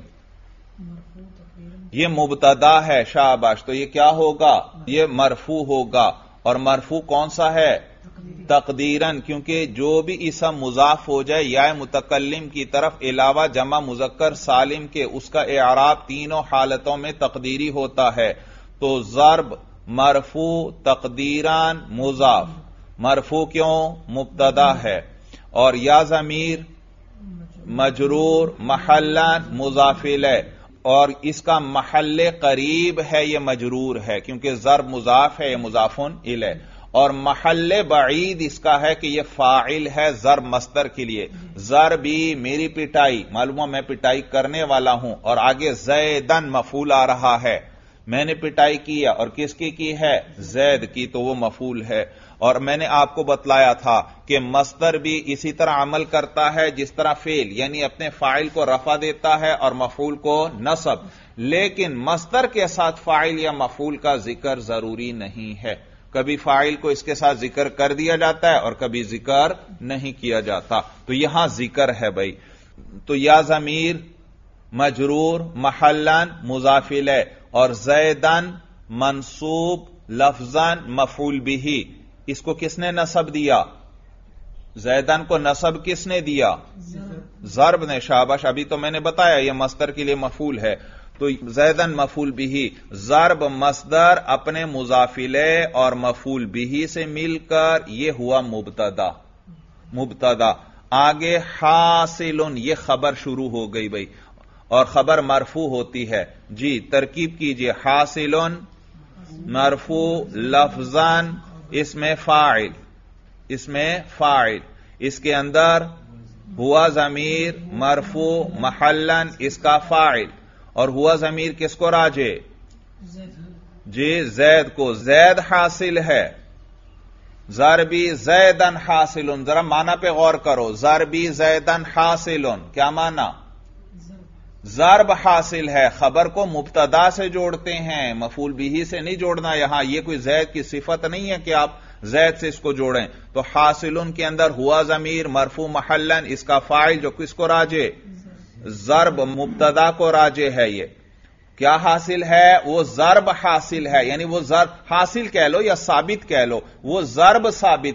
یہ مبتدا ہے، شاباش. تو یہ کیا ہوگا؟ یہ مرفوع ہوگا. اور مرفوع کون سا ہے؟ تقدیرن، کیونکہ جو بھی اسم مضاف ہو جائے یا متکلم کی طرف علاوہ جمع مذکر سالم کے، اس کا اعراب تینوں حالتوں میں تقدیری ہوتا ہے. تو ضرب مرفوع تقدیران مضاف. مرفوع کیوں؟ مبتدا ہے. اور یا ضمیر مجرور محلان مضاف الیہ، اور اس کا محل قریب ہے یہ مجرور ہے کیونکہ ضرب مضاف ہے، یہ مضاف الیہ. اور محل بعید اس کا ہے کہ یہ فاعل ہے ضرب مصدر کے لیے. ضربی میری پٹائی، معلوم ہوا میں پٹائی کرنے والا ہوں، اور آگے زیدن مفعول آ رہا ہے. میں نے پٹائی کیا اور کس کی ہے؟ زید کی، تو وہ مفعول ہے. اور میں نے آپ کو بتلایا تھا کہ مصدر بھی اسی طرح عمل کرتا ہے جس طرح فعل، یعنی اپنے فاعل کو رفع دیتا ہے اور مفعول کو نصب، لیکن مصدر کے ساتھ فاعل یا مفعول کا ذکر ضروری نہیں ہے. کبھی فاعل کو اس کے ساتھ ذکر کر دیا جاتا ہے اور کبھی ذکر نہیں کیا جاتا. تو یہاں ذکر ہے بھائی. تو یا ضمیر مجرور محلن مضاف الیہ اور زیدن منصوب لفظاً مفعول بہ، اس کو کس نے نصب دیا؟ زیدن کو نصب کس نے دیا؟ ضرب نے. شاباش، ابھی تو میں نے بتایا یہ مصدر کے لیے مفعول ہے. تو زیدن مفعول بہ، ضرب مصدر اپنے مضاف الیہ اور مفعول بہ سے مل کر یہ ہوا مبتدا. آگے حاصل، یہ خبر شروع ہو گئی بھائی، اور خبر مرفوع ہوتی ہے. جی ترکیب کیجئے. حاصل مرفوع لفظاً اس میں فاعل، اس کے اندر ہوا ضمیر مرفوع محلن اس کا فاعل، اور ہوا ضمیر کس کو راجع؟ جی زید کو. زید حاصل ہے. ضربی زیدن حاصل، ذرا معنی پہ غور کرو. ضربی زیدن حاصل کیا معنی؟ ضرب حاصل ہے. خبر کو مبتدا سے جوڑتے ہیں، مفعول بہ سے نہیں جوڑنا. یہاں یہ کوئی زید کی صفت نہیں ہے کہ آپ زید سے اس کو جوڑیں. تو حاصل کے اندر ہوا ضمیر مرفوع محلن اس کا فاعل جو کس کو راجع؟ ضرب مبتدا کو راجع ہے. یہ کیا حاصل ہے؟ وہ ضرب حاصل ہے. یعنی وہ ضرب حاصل کہہ لو یا ثابت کہہ لو، وہ ضرب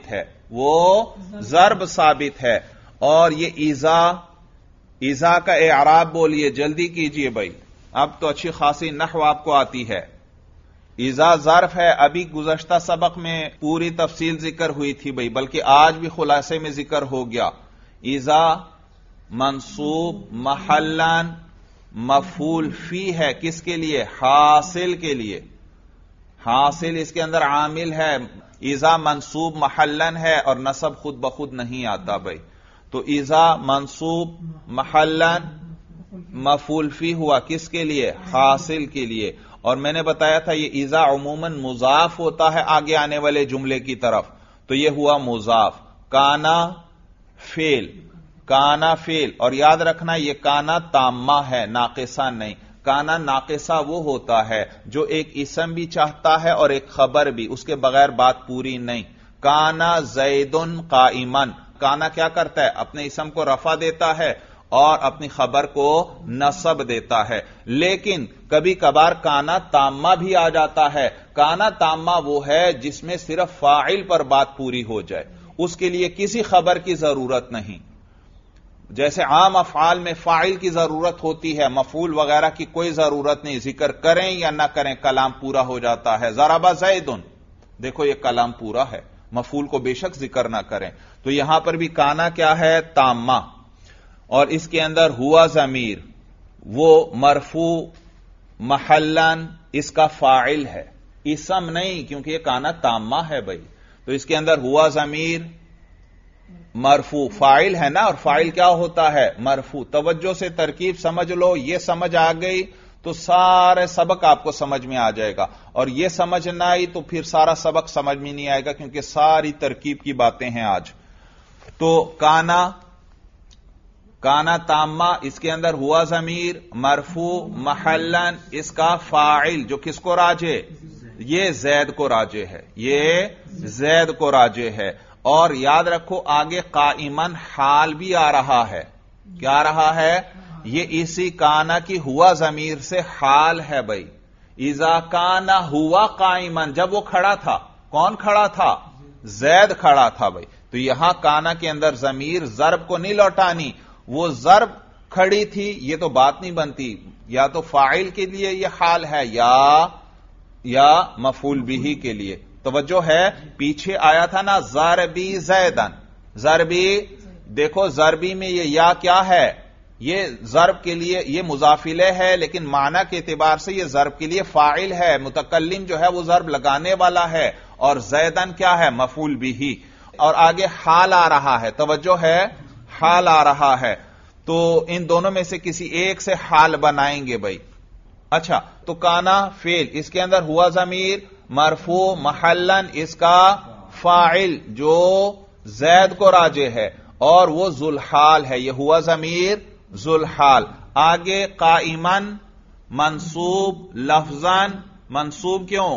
ثابت ہے. اور یہ ایذا کا اعراب بولیے، جلدی کیجئے بھائی، اب تو اچھی خاصی نحو آپ کو آتی ہے. ایذا ظرف ہے. ابھی گزشتہ سبق میں پوری تفصیل ذکر ہوئی تھی بھائی، بلکہ آج بھی خلاصے میں ذکر ہو گیا. ایذا منصوب محلن مفعول فی ہے، کس کے لیے؟ حاصل کے لیے. حاصل اس کے اندر عامل ہے. ایذا منصوب محلن ہے اور نصب خود بخود نہیں آتا بھائی. تو ایذا منصوب محلن مفعول فی ہوا کس کے لیے؟ حاصل کے لیے. اور میں نے بتایا تھا یہ ایذا عموماً مضاف ہوتا ہے آگے آنے والے جملے کی طرف، تو یہ ہوا مضاف. کانا فعل، اور یاد رکھنا یہ کانا تامہ ہے، ناقصہ نہیں. کانا ناقصہ وہ ہوتا ہے جو ایک اسم بھی چاہتا ہے اور ایک خبر بھی، اس کے بغیر بات پوری نہیں. کانا زیدن قائمن، کانا کیا کرتا ہے؟ اپنے اسم کو رفع دیتا ہے اور اپنی خبر کو نصب دیتا ہے. لیکن کبھی کبھار کانا تامہ بھی آ جاتا ہے. کانا تامہ وہ ہے جس میں صرف فاعل پر بات پوری ہو جائے، اس کے لیے کسی خبر کی ضرورت نہیں. جیسے عام افعال میں فاعل کی ضرورت ہوتی ہے، مفعول وغیرہ کی کوئی ضرورت نہیں، ذکر کریں یا نہ کریں کلام پورا ہو جاتا ہے. ضرب زیدن، دیکھو یہ کلام پورا ہے، مفعول کو بے شک ذکر نہ کریں. تو یہاں پر بھی کانا کیا ہے؟ تامہ. اور اس کے اندر ہوا ضمیر وہ مرفوع محلن اس کا فاعل ہے، اسم نہیں، کیونکہ یہ کانا تامہ ہے بھائی. تو اس کے اندر ہوا ضمیر مرفوع فاعل ہے نا، اور فاعل کیا ہوتا ہے؟ مرفوع. توجہ سے ترکیب سمجھ لو، یہ سمجھ آ گئی تو سارے سبق آپ کو سمجھ میں آ جائے گا، اور یہ سمجھ نہ آئی تو پھر سارا سبق سمجھ میں نہیں آئے گا، کیونکہ ساری ترکیب کی باتیں ہیں آج. تو کانا تامہ، اس کے اندر ہوا ضمیر مرفوع محلن اس کا فاعل جو کس کو راجع؟ یہ زید کو راجع ہے. اور یاد رکھو آگے قائمن حال بھی آ رہا ہے. کیا آ رہا ہے؟ یہ اسی کانا کی ہوا ضمیر سے حال ہے بھائی. اذا کانا ہوا قائمن، جب وہ کھڑا تھا، کون کھڑا تھا؟ زید کھڑا تھا بھائی. تو یہاں کانا کے اندر ضمیر ضرب کو نہیں لوٹانی، وہ ضرب کھڑی تھی، یہ تو بات نہیں بنتی. یا تو فاعل کے لیے یہ حال ہے یا مفعول بہ کے لیے. توجہ ہے، پیچھے آیا تھا نا ضربی زیدن، ضربی، دیکھو ضربی میں یہ یا کیا ہے؟ یہ ضرب کے لیے یہ مضاف الیہ ہے، لیکن معنی کے اعتبار سے یہ ضرب کے لیے فاعل ہے. متکلم جو ہے وہ ضرب لگانے والا ہے، اور زیدن کیا ہے؟ مفعول بھی. اور آگے حال آ رہا ہے، توجہ ہے، حال آ رہا ہے، تو ان دونوں میں سے کسی ایک سے حال بنائیں گے بھائی. اچھا، تو کانا فعل، اس کے اندر ہوا ضمیر مرفوع محلن اس کا فاعل جو زید کو راجع ہے، اور وہ ذوالحال ہے، یہ ہوا ضمیر ذوالحال. آگے قائمن منصوب لفظاً، منصوب کیوں؟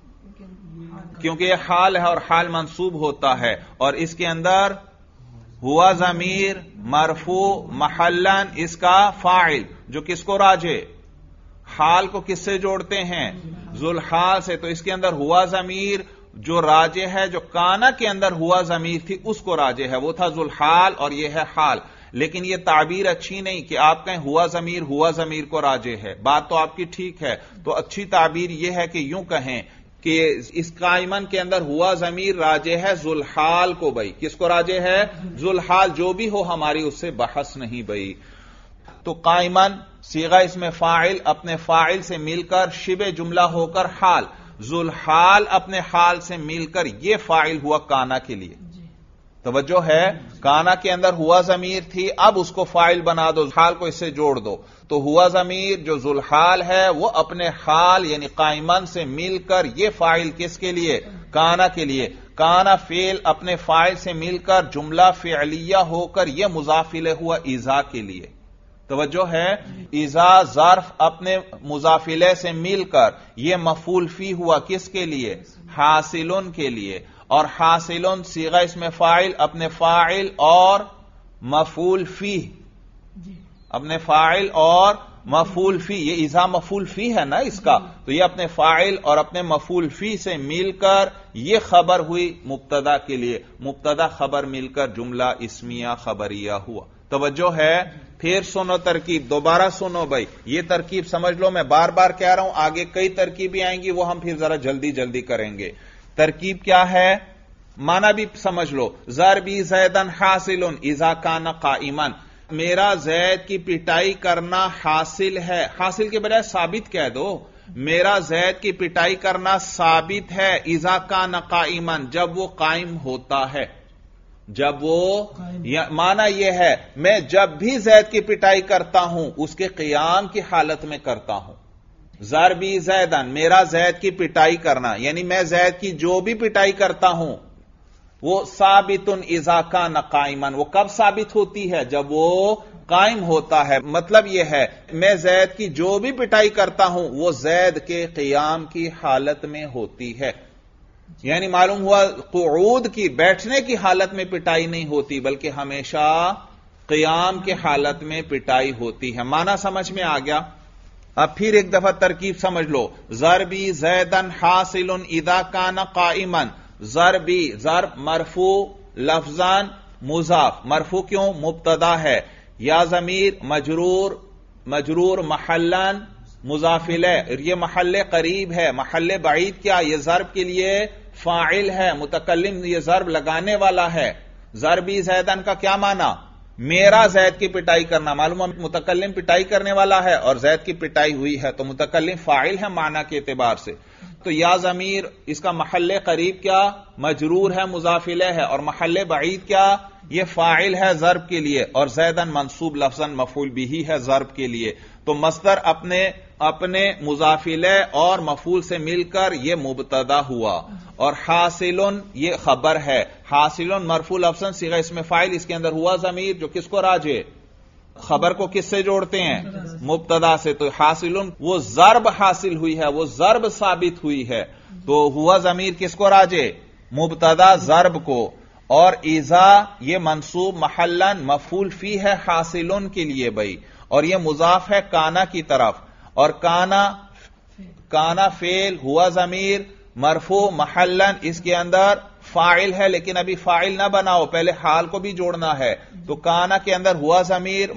کیونکہ یہ حال ہے اور حال منصوب ہوتا ہے، اور اس کے اندر ہوا ضمیر مرفوع محلن اس کا فاعل جو کس کو راجع؟ حال کو کس سے جوڑتے ہیں؟ ذوالحال سے. تو اس کے اندر ہوا ضمیر جو راجع ہے، جو کانا کے اندر ہوا ضمیر تھی اس کو راجع ہے، وہ تھا ذوالحال اور یہ ہے حال. لیکن یہ تعبیر اچھی نہیں کہ آپ کہیں ہوا ضمیر کو راجع ہے. بات تو آپ کی ٹھیک ہے، تو اچھی تعبیر یہ ہے کہ یوں کہیں کہ اس قائمن کے اندر ہوا ضمیر راجع ہے ذوالحال کو. بھائی کس کو راجع ہے؟ ذوالحال. جو بھی ہو ہماری اس سے بحث نہیں بھائی. تو قائمن صیغہ اس میں فاعل اپنے فاعل سے مل کر شبہ جملہ ہو کر حال، ذوالحال اپنے حال سے مل کر یہ فاعل ہوا کانا کے لیے. توجہ ہے، کانا کے اندر ہوا ضمیر تھی، اب اس کو فاعل بنا دو، حال کو اس سے جوڑ دو. تو ہوا ضمیر جو ذوالحال ہے وہ اپنے حال یعنی قائمن سے مل کر یہ فاعل کس کے لیے؟ کانا کے لیے. کانا فعل اپنے فاعل سے مل کر جملہ فعلیہ ہو کر یہ مضاف الیہ ہوا ایذا کے لیے. توجہ ہے، ایذا ظرف اپنے مضاف الیہ سے مل کر یہ مفعول فی ہوا کس کے لیے؟ حاصلن کے لیے. اور حاصلن صیغہ اس میں فاعل اپنے فاعل اور مفعول فی، اپنے فاعل اور مفعول فی، یہ ایذا مفعول فی ہے نا اس کا، تو یہ اپنے فاعل اور اپنے مفعول فی سے مل کر یہ خبر ہوئی مبتدا کے لیے. مبتدا خبر مل کر جملہ اسمیہ خبریہ ہوا. توجہ ہے. پھر سنو ترکیب، دوبارہ سنو بھائی، یہ ترکیب سمجھ لو، میں بار بار کہہ رہا ہوں، آگے کئی ترکیبیں آئیں گی وہ ہم پھر ذرا جلدی جلدی کریں گے. ترکیب کیا ہے؟ معنی بھی سمجھ لو. ضربی زیدن حاصل اذا کان قائما، میرا زید کی پٹائی کرنا حاصل ہے. حاصل کے بجائے ثابت کہہ دو. میرا زید کی پٹائی کرنا ثابت ہے اذا کان قائما، جب وہ قائم ہوتا ہے. جب وہ معنی یہ ہے میں جب بھی زید کی پٹائی کرتا ہوں اس کے قیام کی حالت میں کرتا ہوں. ضربی زیدن، میرا زید کی پٹائی کرنا، یعنی میں زید کی جو بھی پٹائی کرتا ہوں وہ ثابت اذا کان قائما، وہ کب ثابت ہوتی ہے؟ جب وہ قائم ہوتا ہے. مطلب یہ ہے میں زید کی جو بھی پٹائی کرتا ہوں وہ زید کے قیام کی حالت میں ہوتی ہے. یعنی معلوم ہوا قعود کی، بیٹھنے کی حالت میں پٹائی نہیں ہوتی بلکہ ہمیشہ قیام کی حالت میں پٹائی ہوتی ہے. معنی سمجھ میں آ گیا؟ اب پھر ایک دفعہ ترکیب سمجھ لو. ضربی زیدن حاصل اذا کان قائما، ضربی ضرب مرفوع لفظان مضاف. مرفوع کیوں؟ مبتدا ہے. یا ضمیر مجرور محلن مضاف الیہ، یہ محل قریب ہے. محل بعید کیا؟ یہ ضرب کے لیے فاعل ہے، متکلم یہ ضرب لگانے والا ہے. ضربی زیدن کا کیا معنی؟ میرا زید کی پٹائی کرنا. معلوم متکلم پٹائی کرنے والا ہے اور زید کی پٹائی ہوئی ہے تو متکلم فاعل ہے معنی کے اعتبار سے. تو یا ضمیر اس کا محل قریب کیا؟ مجرور ہے مضاف الیہ ہے، اور محل بعید کیا؟ یہ فاعل ہے ضرب کے لیے، اور زیدن منصوب لفظاً مفعول بھی ہے ضرب کے لیے. تو مصدر اپنے مضاف الیہ اور مفعول سے مل کر یہ مبتدا ہوا، اور حاصلن یہ خبر ہے. حاصلن مرفوع لفظاً صیغہ اسم فاعل، اس کے اندر ہوا ضمیر جو کس کو راجع؟ خبر کو کس سے جوڑتے ہیں؟ مبتدا سے. تو حاصلن وہ ضرب حاصل ہوئی ہے، وہ ضرب ثابت ہوئی ہے، تو ہوا ضمیر کس کو راجع؟ مبتدا ضرب کو. اور اذا یہ منصوب محلن مفعول فی ہے حاصلن کے لیے بھائی، اور یہ مضاف ہے کانا کی طرف. اور کانا فعل ہوا ضمیر مرفوع محلن اس کے اندر فاعل ہے، لیکن ابھی فاعل نہ بناؤ، پہلے حال کو بھی جوڑنا ہے. تو کانا کے اندر ہوا ضمیر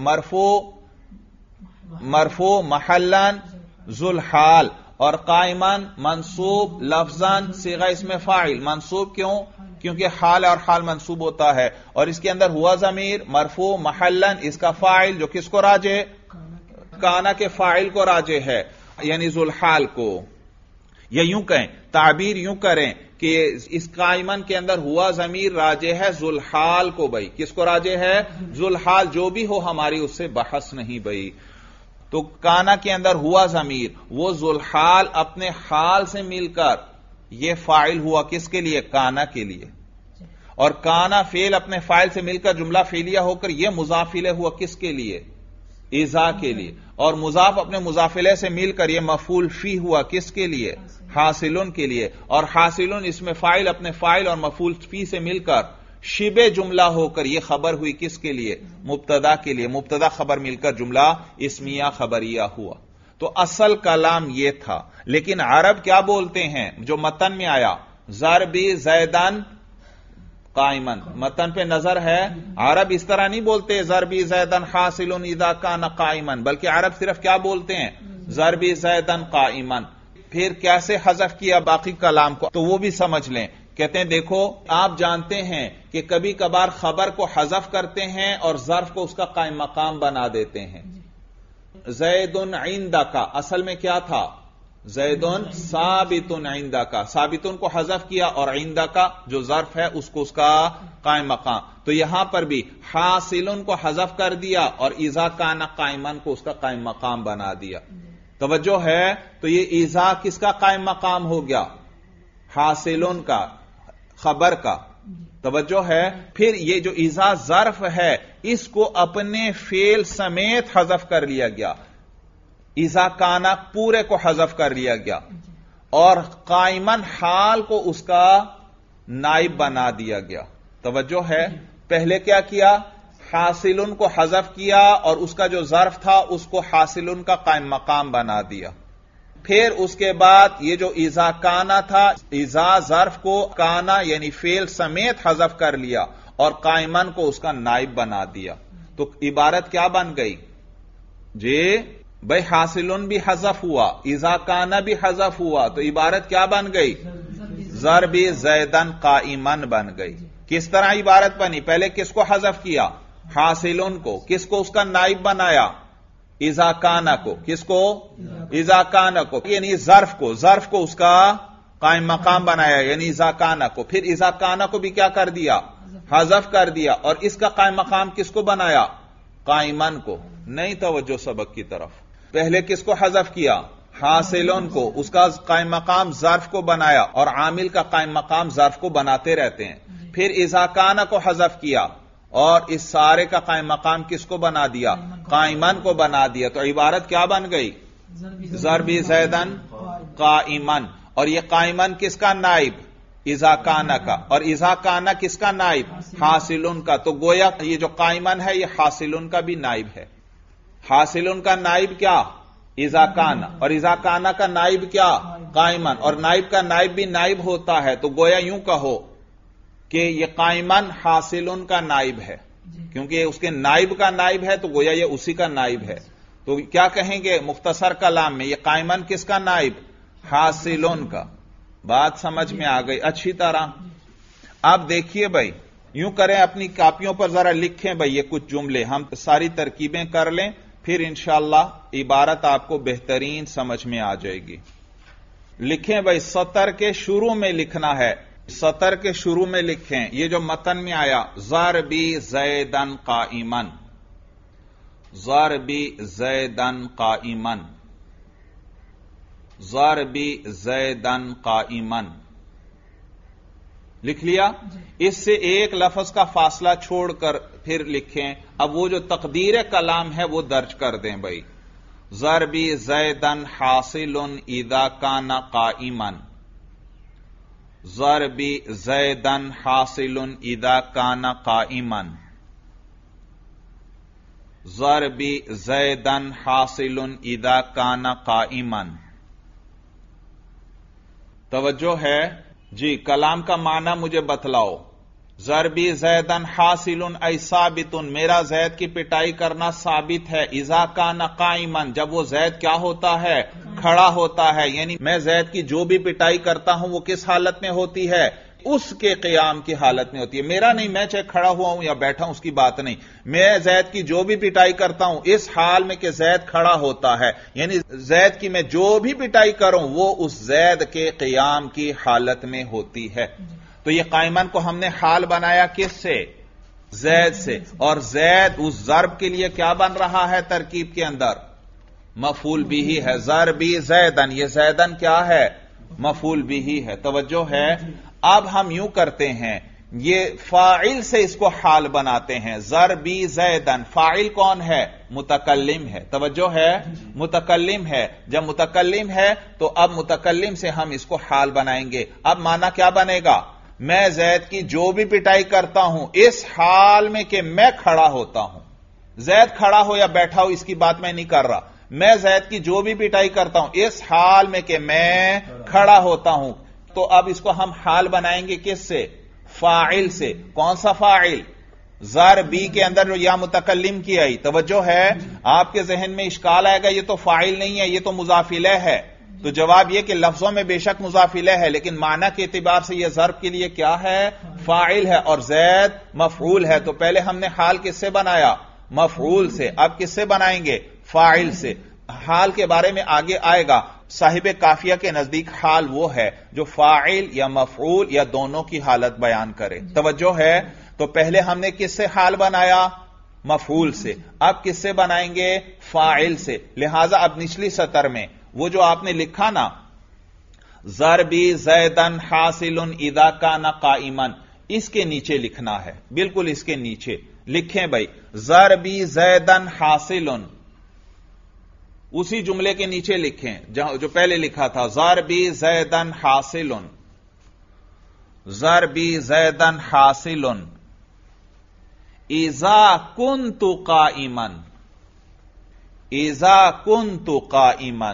مرفوع محلن ذوالحال، اور قائمن منصوب لفظاً صیغہ اسم فاعل. منصوب کیوں؟ کیونکہ حال اور حال منصوب ہوتا ہے. اور اس کے اندر ہوا ضمیر مرفوع محلن اس کا فاعل جو کس کو راجع؟ کانا کے فاعل کو راجع ہے، یعنی ذوالحال کو. یا یوں کہیں، تعبیر یوں کریں کہ اس قائمن کے اندر ہوا ضمیر راجع ہے ذوالحال کو بھائی. کس کو راجع ہے؟ ذوالحال. جو بھی ہو ہماری اس سے بحث نہیں بھائی. تو کانا کے اندر ہوا ضمیر وہ ذوالحال اپنے حال سے مل کر یہ فاعل ہوا کس کے لیے؟ کانا کے لیے. اور کانا فعل اپنے فاعل سے مل کر جملہ فعلیہ ہو کر یہ مضاف الیہ ہوا کس کے لیے؟ اذا کے لیے. اور مضاف اپنے مضاف الیہ سے مل کر یہ مفعول فی ہوا کس کے لیے؟ حاصلن کے لیے. اور حاصلن اس میں فاعل اپنے فاعل اور مفعول فی سے مل کر شبہ جملہ ہو کر یہ خبر ہوئی کس کے لیے؟ مبتدا کے لیے. مبتدا خبر مل کر جملہ اسمیہ خبریہ ہوا. تو اصل کلام یہ تھا. لیکن عرب کیا بولتے ہیں جو متن میں آیا؟ ضربی زیدن قائمن. متن پہ نظر ہے. عرب اس طرح نہیں بولتے ضربی زیدن حاصل اذا کان قائمن، بلکہ عرب صرف کیا بولتے ہیں؟ ضربی زیدن قائمن. پھر کیسے حذف کیا باقی کلام کو تو وہ بھی سمجھ لیں. کہتے ہیں دیکھو آپ جانتے ہیں کہ کبھی کبھار خبر کو حذف کرتے ہیں اور ظرف کو اس کا قائم مقام بنا دیتے ہیں. زید عندک اصل میں کیا تھا؟ زید ثابت عندک. ثابتن کو حذف کیا اور عندک جو ظرف ہے اس کو اس کا قائم مقام. تو یہاں پر بھی حاصلن کو حذف کر دیا اور اذا کان قائمن کو اس کا قائم مقام بنا دیا. توجہ ہے؟ تو یہ اذا کس کا قائم مقام ہو گیا؟ حاصلن کا، خبر کا. توجہ ہے؟ پھر یہ جو اذا ظرف ہے اس کو اپنے فعل سمیت حذف کر لیا گیا. اذا کانا پورے کو حذف کر لیا گیا اور قائمن حال کو اس کا نائب بنا دیا گیا. توجہ ہے؟ پہلے کیا کیا؟ حاصلن کو حذف کیا اور اس کا جو ظرف تھا اس کو حاصلن کا قائم مقام بنا دیا. پھر اس کے بعد یہ جو اذا کانا تھا اذا ظرف کو کانا یعنی فعل سمیت حذف کر لیا اور قائمن کو اس کا نائب بنا دیا. تو عبارت کیا بن گئی جی؟ بھائی حاصلن بھی حذف ہوا، اذا کانا بھی حذف ہوا، تو عبارت کیا بن گئی؟ ضربی زیدن قائمن بن گئی. کس طرح عبارت بنی؟ پہلے کس کو حذف کیا؟ حاصلن کو. کس کو اس کا نائب بنایا؟ اذا کانا کو. کس کو؟ اذا کانا کو یعنی ظرف کو اس کا قائم مقام بنایا یعنی اذا کانا کو. پھر اذا کانا کو بھی کیا کر دیا؟ حذف کر دیا اور اس کا قائم مقام کس کو بنایا؟ قائمن کو. نہیں توجہ سبق کی طرف. پہلے کس کو حذف کیا؟ حاصلن کو. اس کا قائم مقام ظرف کو بنایا اور عامل کا قائم مقام ظرف کو بناتے رہتے ہیں. پھر اذا کانا کو حذف کیا اور اس سارے کا قائم مقام کس کو بنا دیا؟ قائمن کو بنا دیا. تو عبارت کیا بن گئی؟ ضربی زیدن قائمن. اور یہ قائمن کس کا نائب؟ اذا کانا کا. اور اذا کانا کس کا نائب؟ حاصلن کا. تو گویا یہ جو قائمن ہے یہ حاصلن کا بھی نائب ہے. حاصلن کا نائب کیا؟ اذا کانا. اور اذا کانا کا نائب کیا؟ قائمن. اور نائب کا نائب بھی نائب ہوتا ہے. تو گویا یوں کہو کہ یہ قائمن حاصلن کا نائب ہے کیونکہ اس کے نائب کا نائب ہے تو گویا یہ اسی کا نائب ہے. تو کیا کہیں گے مختصر کلام میں؟ یہ قائمن کس کا نائب؟ حاصلن کا. بات سمجھ میں آ گئی اچھی طرح؟ اب دیکھیے بھائی یوں کریں اپنی کاپیوں پر ذرا لکھیں بھائی یہ کچھ جملے، ہم ساری ترکیبیں کر لیں پھر انشاءاللہ عبارت آپ کو بہترین سمجھ میں آ جائے گی. لکھیں بھائی، سطر کے شروع میں لکھنا ہے. سطر کے شروع میں لکھیں یہ جو متن میں آیا ضربی زیدن قائمن. ضربی زیدن قائمن. ضربی زیدن قائمن. لکھ لیا؟ اس سے ایک لفظ کا فاصلہ چھوڑ کر پھر لکھیں. اب وہ جو تقدیر کلام ہے وہ درج کر دیں بھائی. ضربی زیدن حاصل اذا کان قائمن. ضربی زیدن حاصل اذا کان قائمن. ضربی زیدن حاصل اذا کان قائمن. توجہ ہے جی؟ کلام کا معنی مجھے بتلاؤ. ضربی زیدن حاصل ای ثابت، میرا زید کی پٹائی کرنا ثابت ہے. اذا کان قائمن، جب وہ زید کیا ہوتا ہے؟ کھڑا ہوتا ہے. یعنی میں زید کی جو بھی پٹائی کرتا ہوں وہ کس حالت میں ہوتی ہے؟ اس کے قیام کی حالت میں ہوتی ہے. میرا نہیں، میں چاہے کھڑا ہوا ہوں یا بیٹھا ہوں اس کی بات نہیں. میں زید کی جو بھی پٹائی کرتا ہوں اس حال میں کہ زید کھڑا ہوتا ہے، یعنی زید کی میں جو بھی پٹائی کروں وہ اس زید کے قیام کی حالت میں ہوتی ہے. تو یہ قائمن کو ہم نے حال بنایا کس سے؟ زید سے. اور زید اس ضرب کے لیے کیا بن رہا ہے ترکیب کے اندر؟ مفعول بھی ہے. ضربی زیدن، یہ زیدن کیا ہے؟ مفعول بھی ہے. توجہ ہے. اب ہم یوں کرتے ہیں، یہ فاعل سے اس کو حال بناتے ہیں. ضربی زیدن، فاعل کون ہے؟ متکلم ہے. توجہ ہے، متکلم ہے. جب متکلم ہے تو اب متکلم سے ہم اس کو حال بنائیں گے. اب معنی کیا بنے گا؟ میں زید کی جو بھی پٹائی کرتا ہوں اس حال میں کہ میں کھڑا ہوتا ہوں. زید کھڑا ہو یا بیٹھا ہو اس کی بات میں نہیں کر رہا. میں زید کی جو بھی پٹائی کرتا ہوں اس حال میں کہ میں کھڑا ہوتا ہوں. تو اب اس کو ہم حال بنائیں گے کس سے؟ فاعل سے. کون سا فاعل؟ ضربی کے اندر جو یا متکلم کی آئی. توجہ ہے. آپ کے ذہن میں اشکال آئے گا یہ تو فاعل نہیں ہے، یہ تو مضاف الیہ ہے. تو جواب یہ کہ لفظوں میں بے شک مضاف الیہ ہے لیکن معنی کے اعتبار سے یہ ضرب کے لیے کیا ہے؟ فاعل ہے. اور زید مفعول ہے. تو پہلے ہم نے حال کس سے بنایا؟ مفعول سے. اب کس سے بنائیں گے؟ فاعل سے. حال کے بارے میں آگے آئے گا. صاحب قافیہ کے نزدیک حال وہ ہے جو فاعل یا مفعول یا دونوں کی حالت بیان کرے. توجہ ہے. تو پہلے ہم نے کس سے حال بنایا؟ مفعول سے. اب کس سے بنائیں گے؟ فاعل سے. لہذا اب نچلی سطر میں وہ جو آپ نے لکھا نا ضربی زیدن حاصل اذا کان قائما، اس کے نیچے لکھنا ہے. بالکل اس کے نیچے لکھیں بھائی، ضربی زیدن حاصل، اسی جملے کے نیچے لکھیں جو پہلے لکھا تھا ضربی زیدن حاصل. ضربی زیدن حاصل اذا کنت قائما. اذا کنت قائما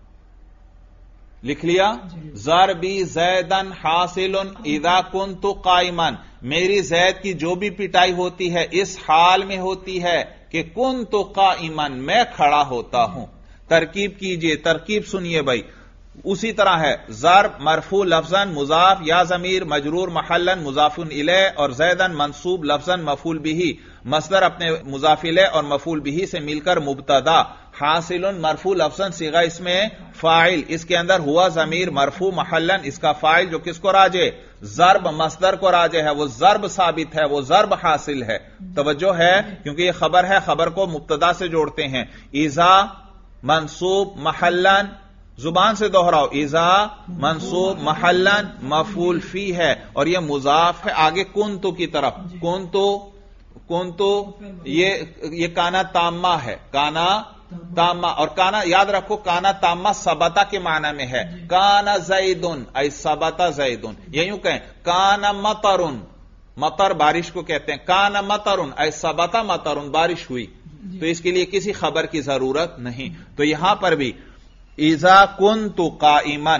لکھ لیا. ضربی زیدن حاصل اذا کنت قائما، میری زید کی جو بھی پٹائی ہوتی ہے اس حال میں ہوتی ہے کہ کنت قائما، میں کھڑا ہوتا ہوں. ترکیب کیجئے، ترکیب سنیے بھائی. اسی طرح ہے ضرب مرفوع لفظاً مضاف یا ضمیر مجرور محلاً مضاف الیہ، اور زیدن منصوب لفظاً مفعول بہ، مصدر اپنے مضاف الیہ اور مفعول بہ سے مل کر مبتدا. حاصل مرفوع لفظاً صیغہ اس میں فاعل، اس کے اندر ہوا ضمیر مرفوع محلاً، اس کا فاعل جو کس کو راجع؟ ضرب مصدر کو راجع ہے، وہ ضرب ثابت ہے، وہ ضرب حاصل ہے. توجہ ہے کیونکہ یہ خبر ہے، خبر کو مبتدا سے جوڑتے ہیں. اذا منصوب محلاً، زبان سے دوہراؤ، اذا منصوب محلاً مفعول فی ہے اور یہ مضاف ہے آگے کنتو کی طرف. کنتو یہ کانا تامہ ہے، کانا تامہ. اور کانا یاد رکھو، کانا تامہ ثبتا کے معنی میں ہے. کانا زیدن ای ثبتا زیدن. یہ یوں کہیں کانا مطرن، مطر بارش کو کہتے ہیں. کانا مطرن ای ثبتا مطرن، بارش ہوئی. تو اس کے لیے کسی خبر کی ضرورت نہیں. تو یہاں پر بھی اذا کنت قائما،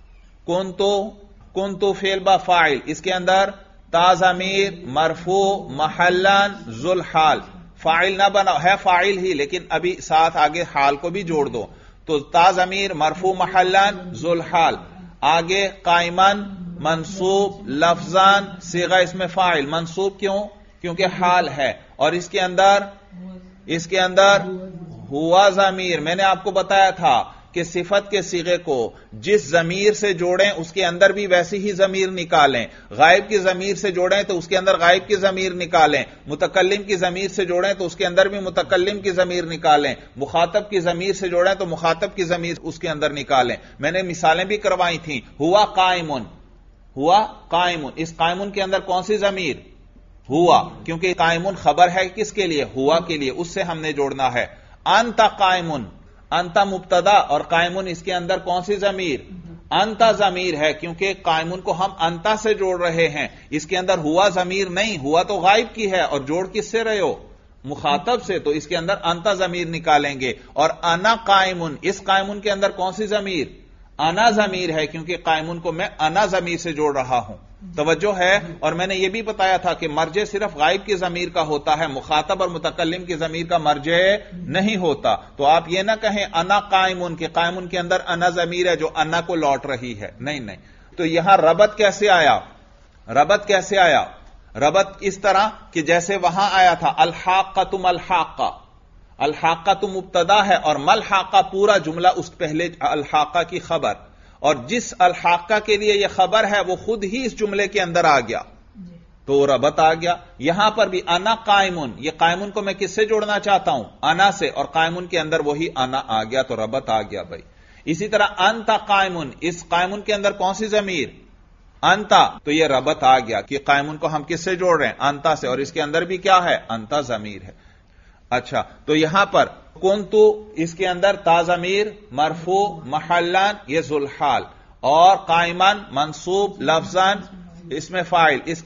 کنتو فعل با فاعل، اس کے اندر تا ضمیر مرفوع محلاً ذو الحال. فاعل نہ بنا ہے، فاعل ہی لیکن ابھی ساتھ آگے حال کو بھی جوڑ دو. تو تا ضمیر مرفوع محلاً ذو الحال، آگے قائما منصوب لفظاً صیغہ اس میں فاعل. منصوب کیوں؟ کیونکہ حال ہے. اور اس کے اندر ہوا ضمیر. میں نے آپ کو بتایا تھا کہ صفت کے صیغے کو جس ضمیر سے جوڑیں اس کے اندر بھی ویسی ہی ضمیر نکالیں. غائب کی ضمیر سے جوڑیں تو اس کے اندر غائب کی ضمیر نکالیں. متکلم کی ضمیر سے جوڑیں تو اس کے اندر بھی متکلم کی ضمیر نکالیں. مخاطب کی ضمیر سے جوڑیں تو مخاطب کی ضمیر اس کے اندر نکالیں. میں نے مثالیں بھی کروائی تھیں. ہوا قائمن، ہوا قائمن، اس قائمن کے اندر کون سی ضمیر؟ ہوا، کیونکہ قائمن خبر ہے کس کے لیے؟ ہوا کے لیے. اس سے ہم نے جوڑنا ہے. انت قائمن، انتا مبتدا اور قائمن اس کے اندر کون سی ضمیر؟ انتا ضمیر ہے کیونکہ قائمن کو ہم انتا سے جوڑ رہے ہیں. اس کے اندر ہوا ضمیر نہیں، ہوا تو غائب کی ہے اور جوڑ کس سے رہے ہو؟ مخاطب سے. تو اس کے اندر انتا ضمیر نکالیں گے. اور انا قائمن، اس قائمن کے اندر کون سی ضمیر؟ انا ضمیر ہے کیونکہ قائمن کو میں انا ضمیر سے جوڑ رہا ہوں. توجہ ہے. اور میں نے یہ بھی بتایا تھا کہ مرجع صرف غائب کی ضمیر کا ہوتا ہے، مخاطب اور متکلم کی ضمیر کا مرجع نہیں ہوتا. تو آپ یہ نہ کہیں انا قائمن کہ قائمن کے اندر انا ضمیر ہے جو انا کو لوٹ رہی ہے. نہیں. تو یہاں ربط کیسے آیا؟ ربط کیسے آیا؟ ربط اس طرح کہ جیسے وہاں آیا تھا الحاقۃ ملحاقہ، الحاقۃ مبتدا ہے اور ملحاقہ پورا جملہ اس پہلے الحاقہ کی خبر، اور جس الحاقہ کے لیے یہ خبر ہے وہ خود ہی اس جملے کے اندر آ گیا تو ربط آ گیا۔ یہاں پر بھی انا قائمن، یہ قائمن کو میں کس سے جوڑنا چاہتا ہوں؟ انا سے، اور قائمن کے اندر وہی انا آ گیا تو ربط آ گیا بھائی۔ اسی طرح انت قائمن، اس قائمن کے اندر کون سی ضمیر؟ انتا، تو یہ ربط آ گیا کہ قائمن کو ہم کس سے جوڑ رہے ہیں؟ انتا سے، اور اس کے اندر بھی کیا ہے؟ انتا ضمیر ہے۔ اچھا، تو یہاں پر کنتو، اس کے اندر تا ضمیر مرفوع محلان، یہ ذوالحال، اور قائمن منصوب لفظاً اسم فاعل، اس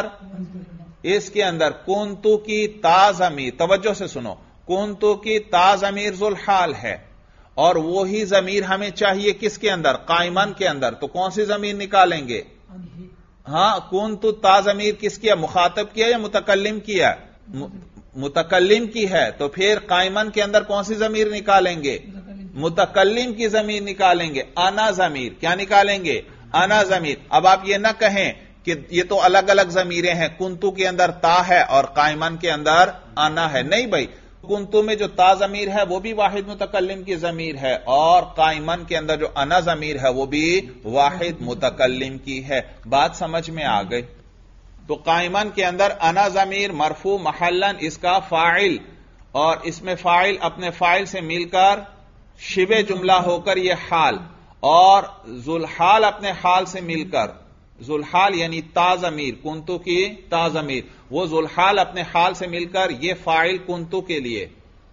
کے اندر کنتو کی تا ضمیر، توجہ سے سنو، کنتو کی تا ضمیر ذوالحال ہے، اور وہی ضمیر ہمیں چاہیے کس کے اندر؟ قائمن کے اندر، تو کون سی ضمیر نکالیں گے؟ ہاں، کنتو تا ضمیر کس کی ہے؟ مخاطب کی ہے یا متکلم کی ہے؟ متکلم کی ہے، تو پھر قائمن کے اندر کون سی ضمیر نکالیں گے؟ متکلم کی ضمیر نکالیں گے، انا ضمیر، کیا نکالیں گے؟ انا ضمیر۔ اب آپ یہ نہ کہیں کہ یہ تو الگ الگ ضمیریں ہیں، کنتو کے اندر تا ہے اور قائمن کے اندر انا ہے، نہیں بھائی، کنتو میں جو تا ضمیر ہے وہ بھی واحد متکلم کی ضمیر ہے، اور قائمن کے اندر جو انا ضمیر ہے وہ بھی واحد متکلم کی ہے۔ بات سمجھ میں آ گئی؟ تو قائمن کے اندر انا ضمیر مرفوع محلن، اس کا فاعل، اور اس میں فاعل اپنے فاعل سے مل کر شبہ جملہ ہو کر یہ حال، اور ذوالحال اپنے حال سے مل کر، ذوالحال یعنی تا ضمیر، کنتو کی تا ضمیر، وہ ذوالحال اپنے حال سے مل کر یہ فاعل کنتو کے لیے،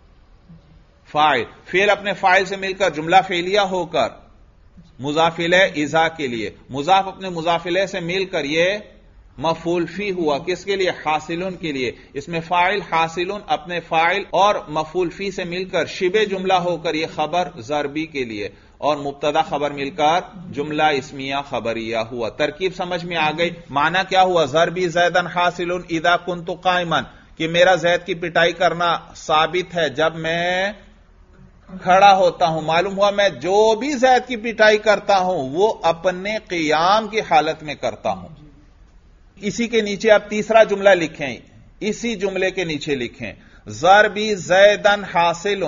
فاعل، فعل اپنے فاعل سے مل کر جملہ فعلیہ ہو کر مضاف الیہ اذا کے لیے، مضاف اپنے مضاف الیہ سے مل کر یہ مفعول فی ہوا، کس کے لیے؟ حاصلن کے لیے، اس میں فاعل حاصلن اپنے فاعل اور مفعول فی سے مل کر شبہ جملہ ہو کر یہ خبر ضربی کے لیے، اور مبتدا خبر مل کر جملہ اسمیہ خبریہ ہوا۔ ترکیب سمجھ میں آ گئی؟ معنی کیا ہوا؟ ضربی زیدن حاصل اذا کنت قائما، کہ میرا زید کی پٹائی کرنا ثابت ہے جب میں کھڑا ہوتا ہوں۔ معلوم ہوا میں جو بھی زید کی پٹائی کرتا ہوں وہ اپنے قیام کی حالت میں کرتا ہوں۔ اسی کے نیچے آپ تیسرا جملہ لکھیں، اسی جملے کے نیچے لکھیں، ضربی زیدن حاصل،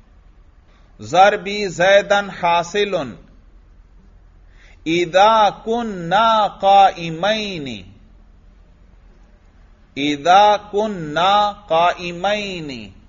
ضربی زیدن حاصل اذا کننا قائمین، اذا کننا قائمین،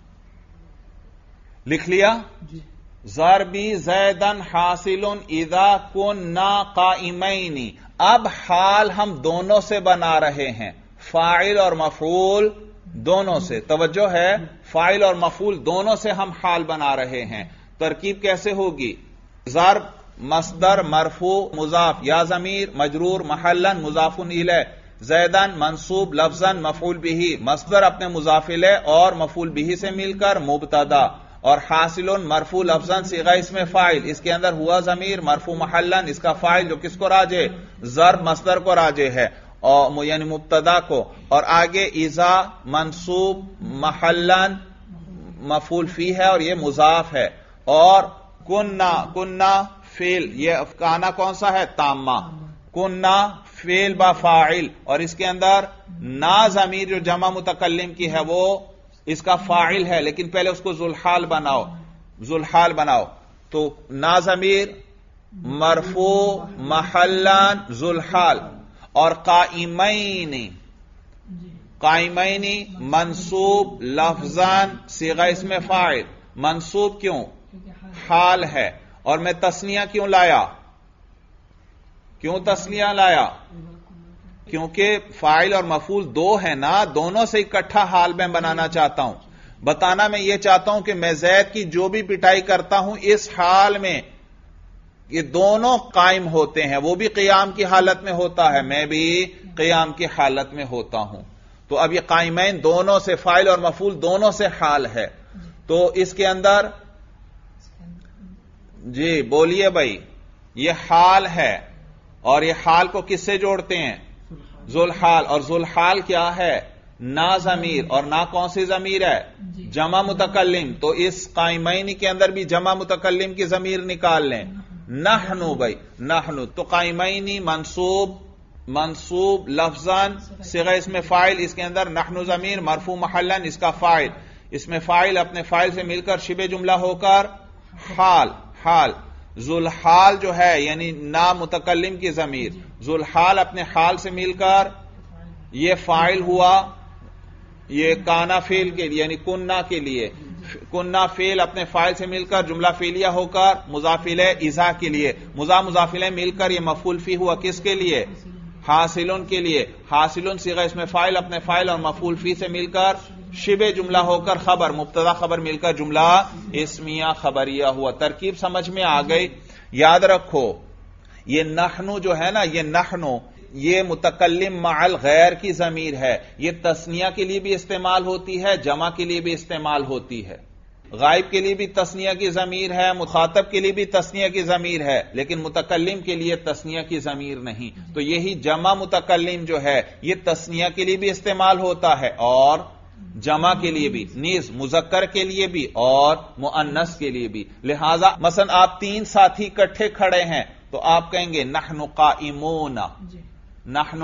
لکھ لیا؟ ضربی زیدن حاصل اذا کننا قائمین۔ اب حال ہم دونوں سے بنا رہے ہیں، فاعل اور مفعول دونوں سے، توجہ ہے، فاعل اور مفعول دونوں سے ہم حال بنا رہے ہیں۔ ترکیب کیسے ہوگی؟ ضرب مصدر مرفوع مضاف، یا ضمیر مجرور محلن مضاف الیہ، زیدن منصوب لفظاً مفعول بہ، مصدر اپنے مضاف الیہ اور مفعول بہ سے مل کر مبتدا، اور حاصل مرفوع لفظاً صیغہ اسم فاعل، اس کے اندر ہوا ضمیر مرفوع محلن، اس کا فاعل جو کس کو راجع؟ ضرب مصدر کو راجع ہے، اور یعنی مبتدا کو، اور آگے اذا منصوب محلن مفعول فی ہے اور یہ مضاف ہے، اور کننا، کننا فعل، یہ کانا کون سا ہے؟ تامہ، کننا فعل با فاعل، اور اس کے اندر نا ضمیر جو جمع متکلم کی ہے وہ اس کا فاعل ہے، لیکن پہلے اس کو ذوالحال بناؤ، ذوالحال بناؤ، تو نا ضمیر مرفوع محلان ذوالحال، اور قائمین، قائمین منصوب لفظان صیغہ اسم فاعل، منصوب کیوں؟ حال ہے، اور میں تثنیہ کیوں لایا؟ کیوں تثنیہ لایا؟ کیونکہ فاعل اور مفعول دو ہیں نا، دونوں سے اکٹھا حال میں بنانا چاہتا ہوں۔ بتانا میں یہ چاہتا ہوں کہ میں زید کی جو بھی پٹائی کرتا ہوں اس حال میں یہ دونوں قائم ہوتے ہیں، وہ بھی قیام کی حالت میں ہوتا ہے، میں بھی قیام کی حالت میں ہوتا ہوں۔ تو اب یہ قائمین دونوں سے، فاعل اور مفعول دونوں سے حال ہے، تو اس کے اندر جی بولیے بھائی، یہ حال ہے، اور یہ حال کو کس سے جوڑتے ہیں؟ ذوالحال، اور ذوالحال کیا ہے؟ نا ضمیر، اور نا کون سی ضمیر ہے؟ جمع متکلم، تو اس قائمین کے اندر بھی جمع متکلم کی ضمیر نکال لیں، نحنو بھائی، نحنو، تو قائمین منصوب منصوب لفظاً صیغہ اسم فاعل، اس کے اندر نحن ضمیر مرفوع محلاً اس کا فاعل، اس میں فاعل اپنے فاعل سے مل کر شبہ جملہ ہو کر حال ذوالحال جو ہے یعنی نامتکلم کی ضمیر، ذوالحال اپنے حال سے مل کر یہ فاعل ہوا، یہ کانا فعل کے لیے یعنی کننا کے لیے، کننا فعل اپنے فاعل سے مل کر جملہ فعلیہ ہو کر مضاف الیہ اذا کے لیے، مضاف الیہ مل کر یہ مفعول فی ہوا کس کے لیے؟ حاصلن کے لیے، حاصلن صیغہ اسم فاعل اپنے فاعل اور مفعول فی سے مل کر شبہ جملہ ہو کر خبر، مبتدا خبر مل کر جملہ اسمیہ خبریہ ہوا۔ ترکیب سمجھ میں آ گئی؟ یاد رکھو یہ نحنو جو ہے نا، یہ نحنو یہ متکلم مع الغیر کی ضمیر ہے، یہ تثنیہ کے لیے بھی استعمال ہوتی ہے، جمع کے لیے بھی استعمال ہوتی ہے، غائب کے لیے بھی تثنیہ کی ضمیر ہے، مخاطب کے لیے بھی تثنیہ کی ضمیر ہے، لیکن متکلم کے لیے تثنیہ کی ضمیر نہیں۔ تو یہی جمع متکلم جو ہے یہ تثنیہ کے لیے بھی استعمال ہوتا ہے اور جمع کے لیے بھی، نیز مذکر کے لیے بھی اور مؤنث کے لیے بھی۔ لہذا مثلا آپ تین ساتھی اکٹھے کھڑے ہیں تو آپ کہیں گے نحن قائمون، نحن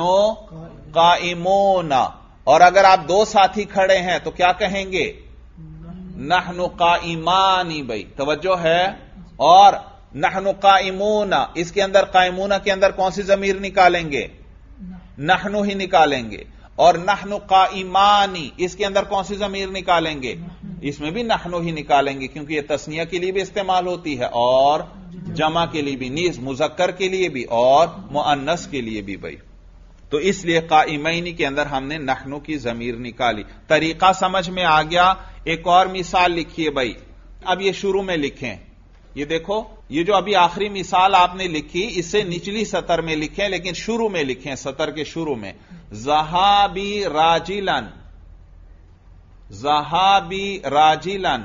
قائمون، اور اگر آپ دو ساتھی کھڑے ہیں تو کیا کہیں گے؟ نحن قائمانی، بھائی توجہ ہے۔ اور نحن قائمون اس کے اندر قائمون کے اندر کون سی ضمیر نکالیں گے؟ نحن ہی نکالیں گے۔ اور نحن قائمانی اس کے اندر کون سی ضمیر نکالیں گے؟ اس میں بھی نحن ہی نکالیں گے کیونکہ یہ تثنیہ کے لیے بھی استعمال ہوتی ہے اور جمع کے لیے بھی، نیز مذکر کے لیے بھی اور مؤنث کے لیے بھی بھائی۔ تو اس لیے قائمین کے اندر ہم نے نحن کی ضمیر نکالی۔ طریقہ سمجھ میں آ گیا؟ ایک اور مثال لکھیے بھائی، اب یہ شروع میں لکھیں، یہ دیکھو یہ جو ابھی آخری مثال آپ نے لکھی اس سے نچلی سطر میں لکھیں لیکن شروع میں لکھیں، سطر کے شروع میں۔ ذہابی راجلن، ذہابی راجلن،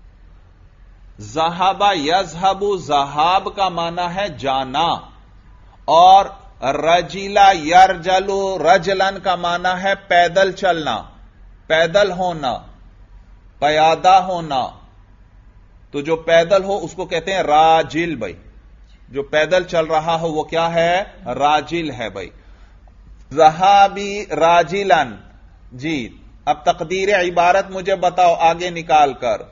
ذہب یذہب، ذہاب کا معنی ہے جانا، اور رجلا یرجلو، رجلن کا معنی ہے پیدل چلنا، پیدل ہونا، قیادہ ہونا۔ تو جو پیدل ہو اس کو کہتے ہیں راجل بھائی، جو پیدل چل رہا ہو وہ کیا ہے؟ راجل ہے بھائی۔ ذہابی راجلن، جی اب تقدیر عبارت مجھے بتاؤ آگے نکال کر۔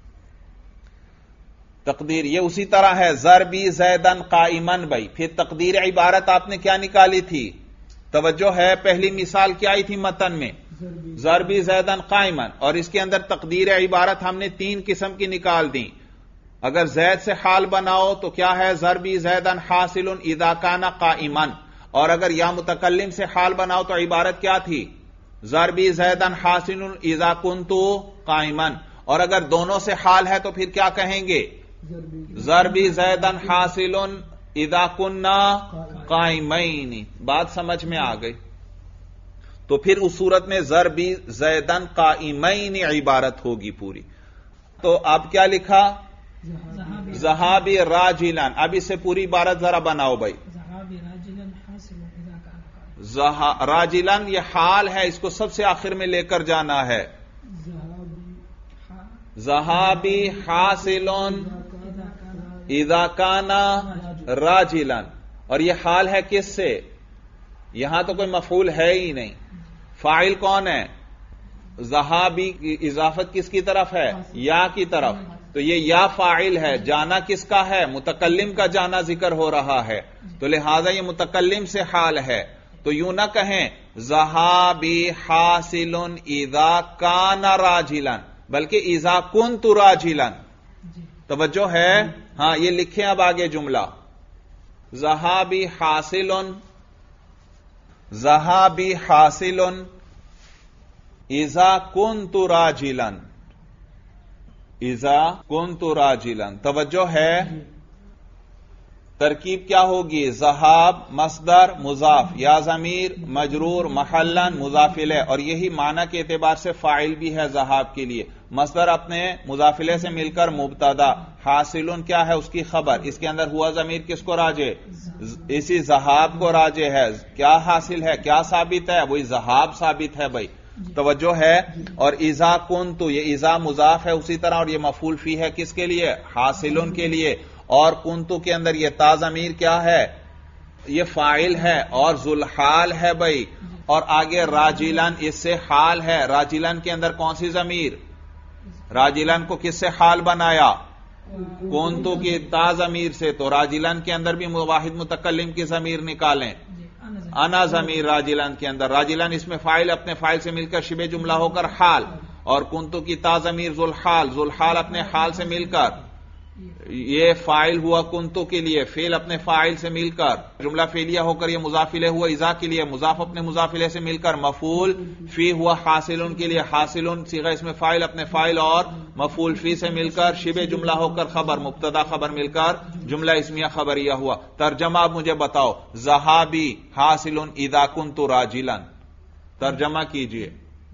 تقدیر یہ اسی طرح ہے، ضربی زیدن قائمن بھائی۔ پھر تقدیر عبارت آپ نے کیا نکالی تھی؟ توجہ ہے، پہلی مثال کیا آئی تھی متن میں؟ ضربی زیدن قائمن، اور اس کے اندر تقدیر عبارت ہم نے تین قسم کی نکال دی۔ اگر زید سے حال بناؤ تو کیا ہے؟ ضربی زیدن حاصل اذا کان قائمن، اور اگر یا متکلم سے حال بناؤ تو عبارت کیا تھی؟ ضربی زیدن حاصل اذا کنت قائمن، اور اگر دونوں سے حال ہے تو پھر کیا کہیں گے؟ ضربی زیدن حاصل اذا کننا قائمین۔ بات سمجھ میں آ گئی؟ تو پھر اس صورت میں ضربی زیدن قائمین عبارت ہوگی پوری۔ تو اب کیا لکھا؟ ذہابی راجلن۔ اب اس سے پوری عبارت ذرا بناؤ بھائی۔ راجلن یہ حال ہے، اس کو سب سے آخر میں لے کر جانا ہے۔ ذہابی حاصلن اذا کان راجلن، اور یہ حال ہے کس سے؟ یہاں تو کوئی مفعول ہے ہی نہیں، فاعل کون ہے؟ ذہابی کی اضافت کس کی طرف ہے؟ یا کی طرف، تو یہ یا فاعل ہے، جانا کس کا ہے؟ متکلم کا جانا ذکر ہو رہا ہے، تو لہذا یہ متکلم سے حال ہے۔ تو یوں نہ کہیں ذہابی حاصل اذا کان راجلن، بلکہ اذا کنت راجلن۔ توجہ ہے؟ ہاں یہ لکھیں اب آگے جملہ، ذہابی حاصل، ذہابی حاصل اذا کنت راجلن، اذا کنت راجلن۔ توجہ ہے؟ ترکیب کیا ہوگی؟ ذہاب مصدر مضاف، یا ضمیر مجرور محلن مضاف الیہ، اور یہی معنی کے اعتبار سے فاعل بھی ہے ذہاب کے لیے۔ مصدر اپنے مضاف الیہ سے مل کر مبتدا، حاصلن کیا ہے؟ اس کی خبر، اس کے اندر ہوا ضمیر کس کو راجع؟ اسی ذہاب کو راجع ہے۔ کیا حاصل ہے؟ کیا ثابت ہے؟ وہی ذہاب ثابت ہے بھائی۔ توجہ ہے؟ اور اذا کنتو، یہ اذا مضاف ہے اسی طرح، اور یہ مفعول فی ہے کس کے لیے؟ حاصلن کے لیے۔ اور کنتو کے اندر یہ تا ضمیر کیا ہے؟ یہ فاعل ہے اور ذوالحال ہے بھائی، اور آگے راجلن اس سے حال ہے. راجلن کے اندر کون سی ضمیر؟ راجلن کو کس سے حال بنایا؟ کونتو کی تا ضمیر سے. تو راجلن کے اندر بھی واحد متکلم کی ضمیر نکالیں. انا ضمیر راجلن کے اندر، راجلن اس میں فاعل اپنے فاعل سے مل کر شبہ جملہ ہو کر حال، اور کنتو کی تا ضمیر ذوالحال، ذوالحال اپنے حال سے مل کر یہ فاعل ہوا کنتو کے لیے، فعل اپنے فاعل سے مل کر جملہ فعلیہ ہو کر یہ مضاف الیہ ہوا اذا کے لیے، مضاف اپنے مضاف الیہ سے مل کر مفعول فی ہوا حاصل کے لیے، حاصل صیغہ اس میں فاعل اپنے فاعل اور مفعول فی سے مل کر شبہ جملہ ہو کر خبر، مبتدا خبر مل کر جملہ اسمیہ خبریہ ہوا. ترجمہ اب مجھے بتاؤ، ذہابی حاصل اذا کنت راجلا، ترجمہ کیجئے.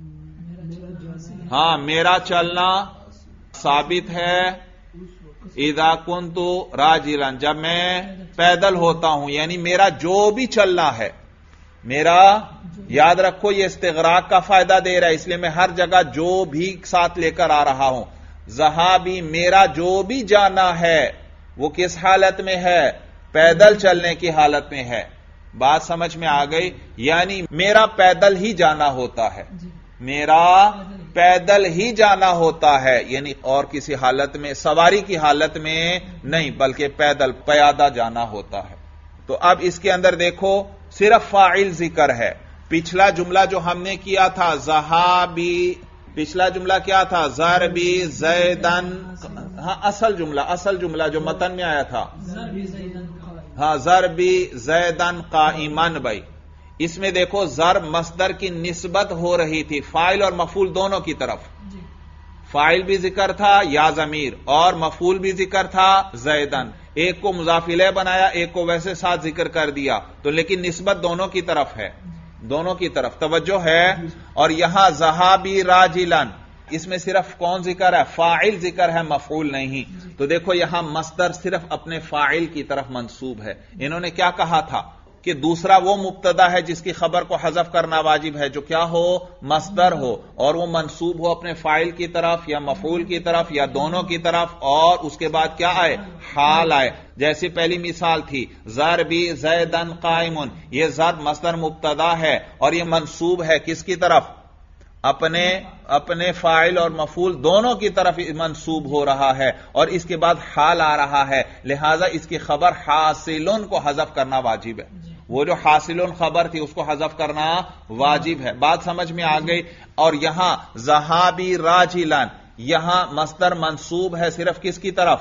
ہاں، میرا چلنا ثابت ہے اذا کنت راجلا، جب میں پیدل ہوتا ہوں، یعنی میرا جو بھی چلنا ہے، میرا یاد رکھو یہ استغراق کا فائدہ دے رہا ہے، اس لیے میں ہر جگہ جو بھی ساتھ لے کر آ رہا ہوں. ذہابی میرا جو بھی جانا ہے وہ کس حالت میں ہے؟ پیدل چلنے کی حالت میں ہے. بات سمجھ میں آ گئی؟ یعنی میرا پیدل ہی جانا ہوتا ہے، میرا پیدل ہی جانا ہوتا ہے، یعنی اور کسی حالت میں سواری کی حالت میں نہیں، بلکہ پیدل پیادہ جانا ہوتا ہے. تو اب اس کے اندر دیکھو صرف فاعل ذکر ہے. پچھلا جملہ جو ہم نے کیا تھا ذہابی، پچھلا جملہ کیا تھا؟ ضربی زیدن. ہاں، اصل جملہ جو متن میں آیا تھا، ہاں ضربی زیدن قائمن. بھائی اس میں دیکھو ضرب مصدر کی نسبت ہو رہی تھی فاعل اور مفعول دونوں کی طرف. فاعل بھی ذکر تھا یا ضمیر، اور مفعول بھی ذکر تھا زیدن. ایک کو مضاف الیہ بنایا، ایک کو ویسے ساتھ ذکر کر دیا، تو لیکن نسبت دونوں کی طرف ہے، دونوں کی طرف توجہ ہے. اور یہاں ذہابی راجلن، اس میں صرف کون ذکر ہے؟ فاعل ذکر ہے، مفعول نہیں. تو دیکھو یہاں مصدر صرف اپنے فاعل کی طرف منسوب ہے. انہوں نے کیا کہا تھا کہ دوسرا وہ مبتدا ہے جس کی خبر کو حذف کرنا واجب ہے، جو کیا ہو؟ مصدر ہو، اور وہ منسوب ہو اپنے فاعل کی طرف یا مفعول کی طرف یا دونوں کی طرف، اور اس کے بعد کیا آئے؟ حال آئے. جیسی پہلی مثال تھی ضربی زیدن قائمن، یہ ضرب مصدر مبتدا ہے اور یہ منسوب ہے کس کی طرف؟ اپنے فاعل اور مفعول دونوں کی طرف منسوب ہو رہا ہے، اور اس کے بعد حال آ رہا ہے، لہذا اس کی خبر حاصلن کو حذف کرنا واجب ہے. وہ جو حاصلن خبر تھی اس کو حذف کرنا واجب ہے. بات سمجھ میں آ گئی؟ اور یہاں ذہابی راجلن، یہاں مصدر منسوب ہے صرف کس کی طرف؟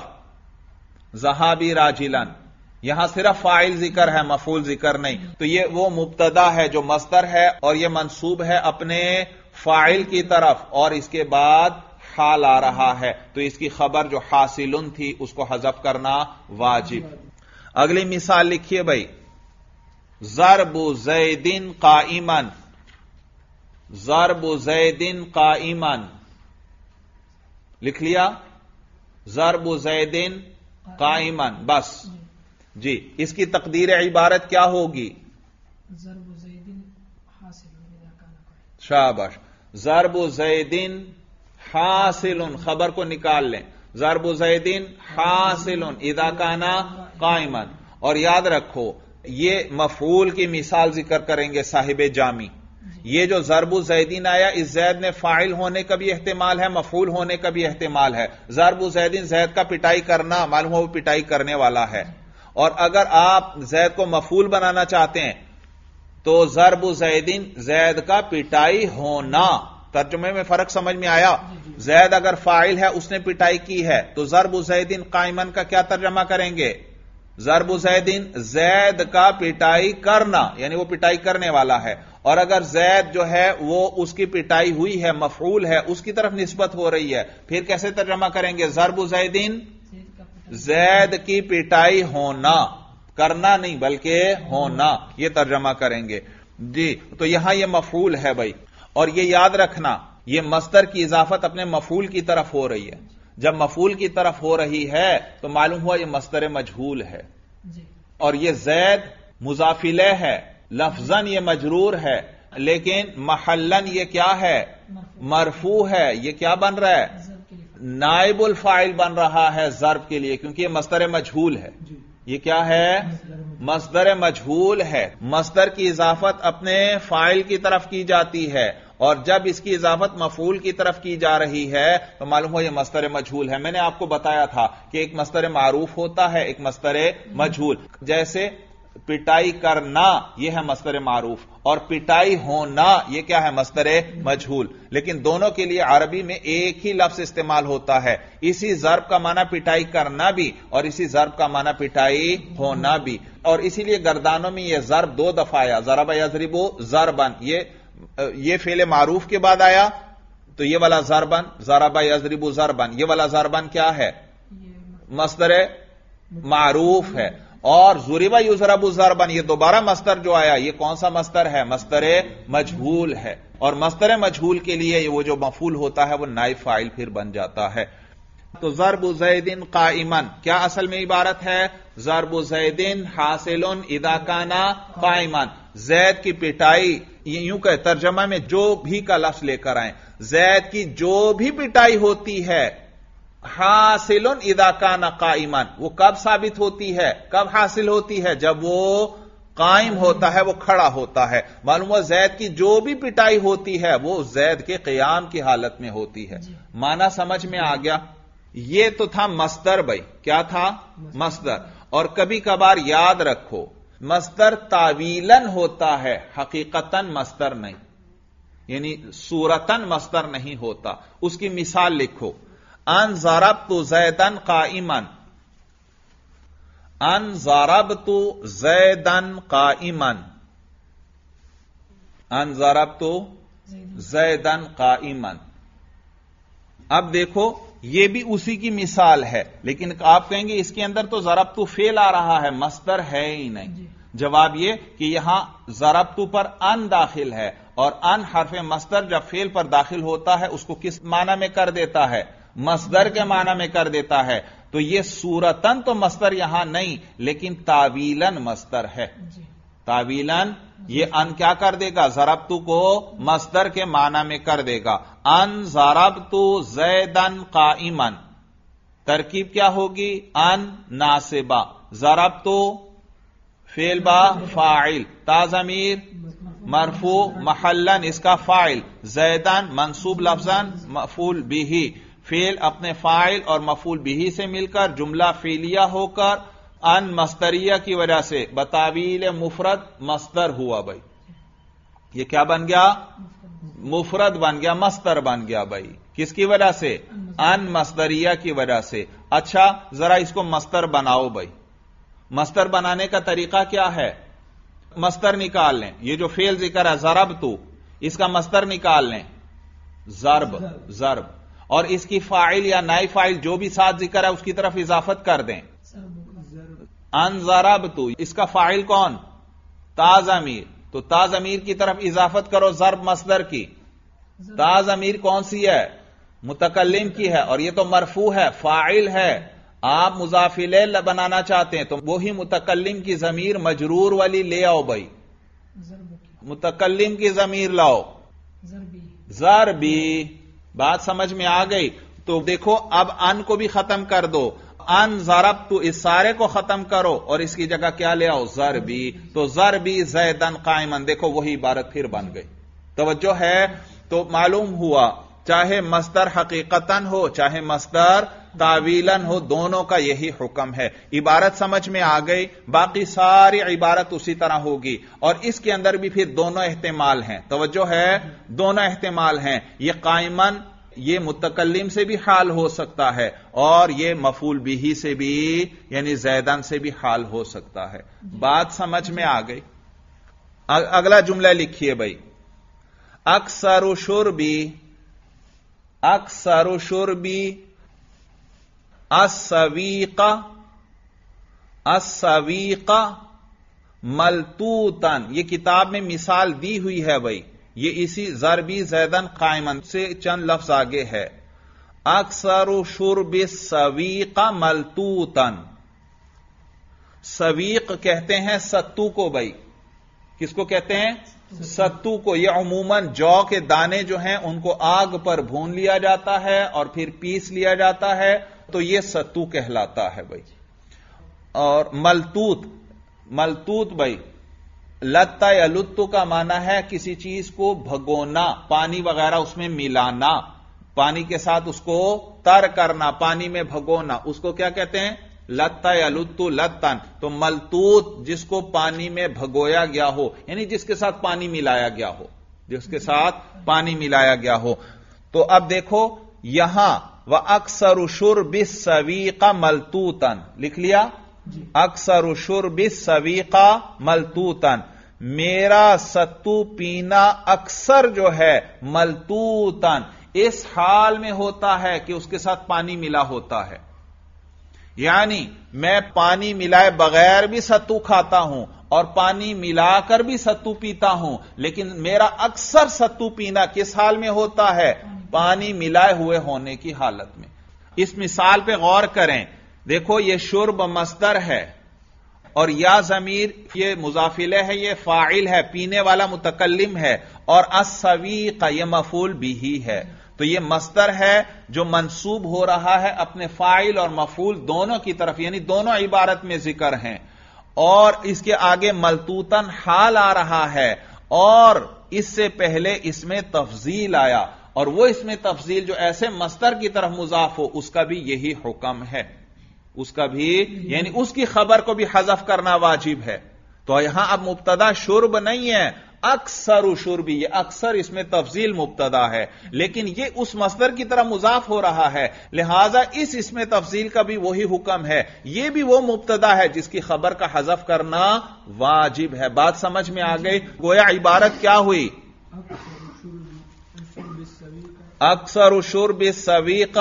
ذہابی راجلن. یہاں صرف فاعل ذکر ہے، مفعول ذکر نہیں. تو یہ وہ مبتدا ہے جو مصدر ہے اور یہ منسوب ہے اپنے فاعل کی طرف، اور اس کے بعد حال آ رہا ہے، تو اس کی خبر جو حاصلن تھی اس کو حذف کرنا واجب. اگلی مثال لکھیے بھائی، ضرب زیدن قائمن، ضرب زیدن قائمن، لکھ لیا؟ ضرب زیدن قائمن، بس جی. اس کی تقدیر عبارت کیا ہوگی؟ ضرب زیدن حاصل، شاباش. ضرب زیدن حاصل، خبر کو نکال لیں. ضرب زیدن حاصل اذا کان قائما. اور یاد رکھو یہ مفعول کی مثال ذکر کریں گے صاحب جامی. یہ جو ضرب زیدین آیا، اس زید میں فاعل ہونے کا بھی احتمال ہے، مفعول ہونے کا بھی احتمال ہے. ضرب زیدین زید کا پٹائی کرنا، معلوم ہو وہ پٹائی کرنے والا ہے. اور اگر آپ زید کو مفعول بنانا چاہتے ہیں تو ضرب زیدین زید کا پٹائی ہونا. ترجمے میں فرق سمجھ میں آیا؟ زید اگر فاعل ہے، اس نے پٹائی کی ہے، تو ضرب زیدین قائمن کا کیا ترجمہ کریں گے؟ ضرب زیدین زید کا پٹائی کرنا، یعنی وہ پٹائی کرنے والا ہے. اور اگر زید جو ہے وہ اس کی پٹائی ہوئی ہے، مفعول ہے، اس کی طرف نسبت ہو رہی ہے، پھر کیسے ترجمہ کریں گے؟ ضرب زیدین زید کی پٹائی ہونا، کرنا نہیں بلکہ ہونا، یہ ترجمہ کریں گے جی. تو یہاں یہ مفعول ہے بھائی، اور یہ یاد رکھنا یہ مصدر کی اضافت اپنے مفعول کی طرف ہو رہی ہے. جب مفعول کی طرف ہو رہی ہے تو معلوم ہوا یہ مصدر مجہول ہے. اور یہ زید مضاف الیہ ہے، لفظاً یہ مجرور ہے، لیکن محلاً یہ کیا ہے؟ مرفوع ہے. یہ کیا بن رہا ہے؟ نائب الفاعل بن رہا ہے ضرب کے لیے، کیونکہ یہ مصدر مجہول ہے. یہ کیا ہے؟ مصدر مجہول ہے، مصدر کی اضافت اپنے فاعل کی طرف کی جاتی ہے، اور جب اس کی اضافت مفعول کی طرف کی جا رہی ہے تو معلوم ہو یہ مصدر مجہول ہے۔ میں نے آپ کو بتایا تھا کہ ایک مصدر معروف ہوتا ہے، ایک مصدر مجہول، جیسے پٹائی کرنا یہ ہے مصدر معروف، اور پٹائی ہونا یہ کیا ہے؟ مصدر مجہول۔ لیکن دونوں کے لیے عربی میں ایک ہی لفظ استعمال ہوتا ہے، اسی ضرب کا معنی پٹائی کرنا بھی اور اسی ضرب کا معنی پٹائی ہونا بھی، اور اسی لیے گردانوں میں یہ ضرب دو دفعہ آیا، ضرب یضرب ضربن، یہ فعل معروف کے بعد آیا تو یہ والا ضربن، ضرب یضرب ضربن، یہ والا ضربن کیا ہے؟ مصدر معروف ہے، اور ضرب یضرب ضربن یہ دوبارہ مصدر جو آیا یہ کون سا مصدر ہے؟ مصدر مجہول ہے، اور مصدر مجہول کے لیے وہ جو مفعول ہوتا ہے وہ نائب فاعل پھر بن جاتا ہے۔ تو ضرب زید قائما کیا اصل میں عبارت ہے؟ ضرب زید حاصل اذا کان قائما، زید کی پٹائی، یوں کہ ترجمہ میں جو بھی کا لفظ لے کر آئیں، زید کی جو بھی پٹائی ہوتی ہے حاصل اذا کان قائما، وہ کب ثابت ہوتی ہے؟ کب حاصل ہوتی ہے؟ جب وہ قائم ہوتا ہے، وہ کھڑا ہوتا ہے۔ معلوم ہوا زید کی جو بھی پٹائی ہوتی ہے وہ زید کے قیام کی حالت میں ہوتی ہے۔ معنی سمجھ میں آ گیا؟ یہ تو تھا مصدر بھائی، کیا تھا؟ مصدر۔ اور کبھی کبھار یاد رکھو مصدر تعویلاً ہوتا ہے، حقیقتاً مصدر نہیں، یعنی صورتاً مصدر نہیں ہوتا۔ اس کی مثال لکھو، ان ضربت زیدن قائما، ان ضربت زیدن قائما، ان ضربت زیدن قائما۔ اب دیکھو یہ بھی اسی کی مثال ہے، لیکن آپ کہیں گے اس کے اندر تو ضربت فعل آ رہا ہے، مصدر ہے ہی نہیں۔ جواب یہ کہ یہاں ضربت پر ان داخل ہے، اور ان حرف مصدر جب فعل پر داخل ہوتا ہے اس کو کس معنی میں کر دیتا ہے؟ مصدر کے معنی میں کر دیتا ہے۔ تو یہ صورتاً تو مصدر یہاں نہیں، لیکن تعویلاً مصدر ہے۔ تعویلاً یہ ان کیا کر دے گا؟ ضربت کو مصدر کے معنی میں کر دے گا۔ ان ضربت زیدن قائما، ترکیب کیا ہوگی؟ ان ناصبہ، ضربت فعل با فاعل، تا ضمیر مرفوع محلن اس کا فاعل، زیدن منصوب لفظاً مفعول بھی، فعل اپنے فاعل اور مفعول بھی سے مل کر جملہ فعلیہ ہو کر ان مصدریہ کی وجہ سے بتاویل مفرد مصدر ہوا بھائی۔ یہ کیا بن گیا؟ مفرد بن گیا، مصدر بن گیا بھائی۔ کس کی وجہ سے؟ ان مصدریہ کی وجہ سے۔ اچھا ذرا اس کو مصدر بناؤ بھائی۔ مصدر بنانے کا طریقہ کیا ہے؟ مصدر نکال لیں، یہ جو فعل ذکر ہے ضربت، اس کا مصدر نکال لیں، ضرب، ضرب، اور اس کی فاعل یا نائب فاعل جو بھی ساتھ ذکر ہے اس کی طرف اضافت کر دیں۔ ان ضربت، اس کا فاعل کون؟ تا ضمیر، تو تا ضمیر کی طرف اضافت کرو ضرب مصدر کی۔ تا ضمیر کون سی ہے؟ متکلم کی ہے، اور یہ تو مرفوع ہے، فاعل ہے۔ آپ مضاف الیہ بنانا چاہتے ہیں تو وہی متکلم کی ضمیر مجرور والی لے آؤ بھائی، متکلم کی ضمیر لاؤ، ضربی۔ بات سمجھ میں آ گئی؟ تو دیکھو اب ان کو بھی ختم کر دو، ان ضربت اس سارے کو ختم کرو اور اس کی جگہ کیا لے آؤ؟ ضربی۔ تو ضربی زیدن قائما، دیکھو وہی عبارت پھر بن گئی۔ توجہ ہے؟ تو معلوم ہوا چاہے مصدر حقیقتاً ہو چاہے مصدر تعویلاً ہو، دونوں کا یہی حکم ہے۔ عبارت سمجھ میں آ گئی؟ باقی ساری عبارت اسی طرح ہوگی، اور اس کے اندر بھی پھر دونوں احتمال ہیں۔ توجہ ہے؟ دونوں احتمال ہیں۔ یہ قائماً یہ متکلم سے بھی حال ہو سکتا ہے، اور یہ مفعول بھی سے بھی یعنی زیدن سے بھی حال ہو سکتا ہے۔ بات سمجھ میں آ گئی؟ اگلا جملہ لکھیے بھائی، اکثر شربی، اکثر شربی السویق، السویق ملتوتن، یہ کتاب میں مثال دی ہوئی ہے بھائی، یہ اسی ضربی زیدن قائمن سے چند لفظ آگے ہے۔ اکثر شرب السویق ملتوتن، سویق کہتے ہیں ستو کو بھائی، کس کو کہتے ہیں؟ ستو کو۔ یہ عموماً جو کے دانے جو ہیں ان کو آگ پر بھون لیا جاتا ہے اور پھر پیس لیا جاتا ہے، تو یہ ستو کہلاتا ہے بھائی۔ اور ملتوت، ملتوت بھائی لتا یا لتو کا معنی ہے کسی چیز کو بھگونا، پانی وغیرہ اس میں ملانا، پانی کے ساتھ اس کو تر کرنا، پانی میں بھگونا، اس کو کیا کہتے ہیں؟ لتا یا لتو لتن. تو ملتوت جس کو پانی میں بھگویا گیا ہو، یعنی جس کے ساتھ پانی ملایا گیا ہو، جس کے ساتھ پانی ملایا گیا ہو. تو اب دیکھو یہاں وَأَكْثَرُ شُرْبِ السَّوِيقَ مَلْتُوتًا لکھ لیا. اکثر شرب السویق ملتوتًا، میرا ستو پینا اکثر جو ہے ملتوتًا اس حال میں ہوتا ہے کہ اس کے ساتھ پانی ملا ہوتا ہے. یعنی میں پانی ملائے بغیر بھی ستو کھاتا ہوں اور پانی ملا کر بھی ستو پیتا ہوں، لیکن میرا اکثر ستو پینا کس حال میں ہوتا ہے؟ پانی ملائے ہوئے ہونے کی حالت میں. اس مثال پہ غور کریں. دیکھو یہ شرب مصدر ہے اور یا ضمیر یہ مضاف الیہ ہے، یہ فاعل ہے، پینے والا متکلم ہے، اور السویق یہ مفعول بھی ہے. تو یہ مصدر ہے جو منصوب ہو رہا ہے اپنے فاعل اور مفعول دونوں کی طرف، یعنی دونوں عبارت میں ذکر ہیں. اور اس کے آگے ملتوتن حال آ رہا ہے، اور اس سے پہلے اس میں تفضیل آیا، اور وہ اس میں تفضیل جو ایسے مصدر کی طرف مضاف ہو اس کا بھی یہی حکم ہے، اس کا بھی یعنی اس کی خبر کو بھی حذف کرنا واجب ہے. تو یہاں اب مبتدا شرب نہیں ہے، اکثر شربی، یہ اکثر اس میں تفضیل مبتدا ہے، لیکن یہ اس مصدر کی طرح مضاف ہو رہا ہے، لہذا اس میں تفضیل کا بھی وہی حکم ہے. یہ بھی وہ مبتدا ہے جس کی خبر کا حذف کرنا واجب ہے. بات سمجھ میں آ گئی؟ گویا عبارت کیا ہوئی؟ اکثر شرب السویق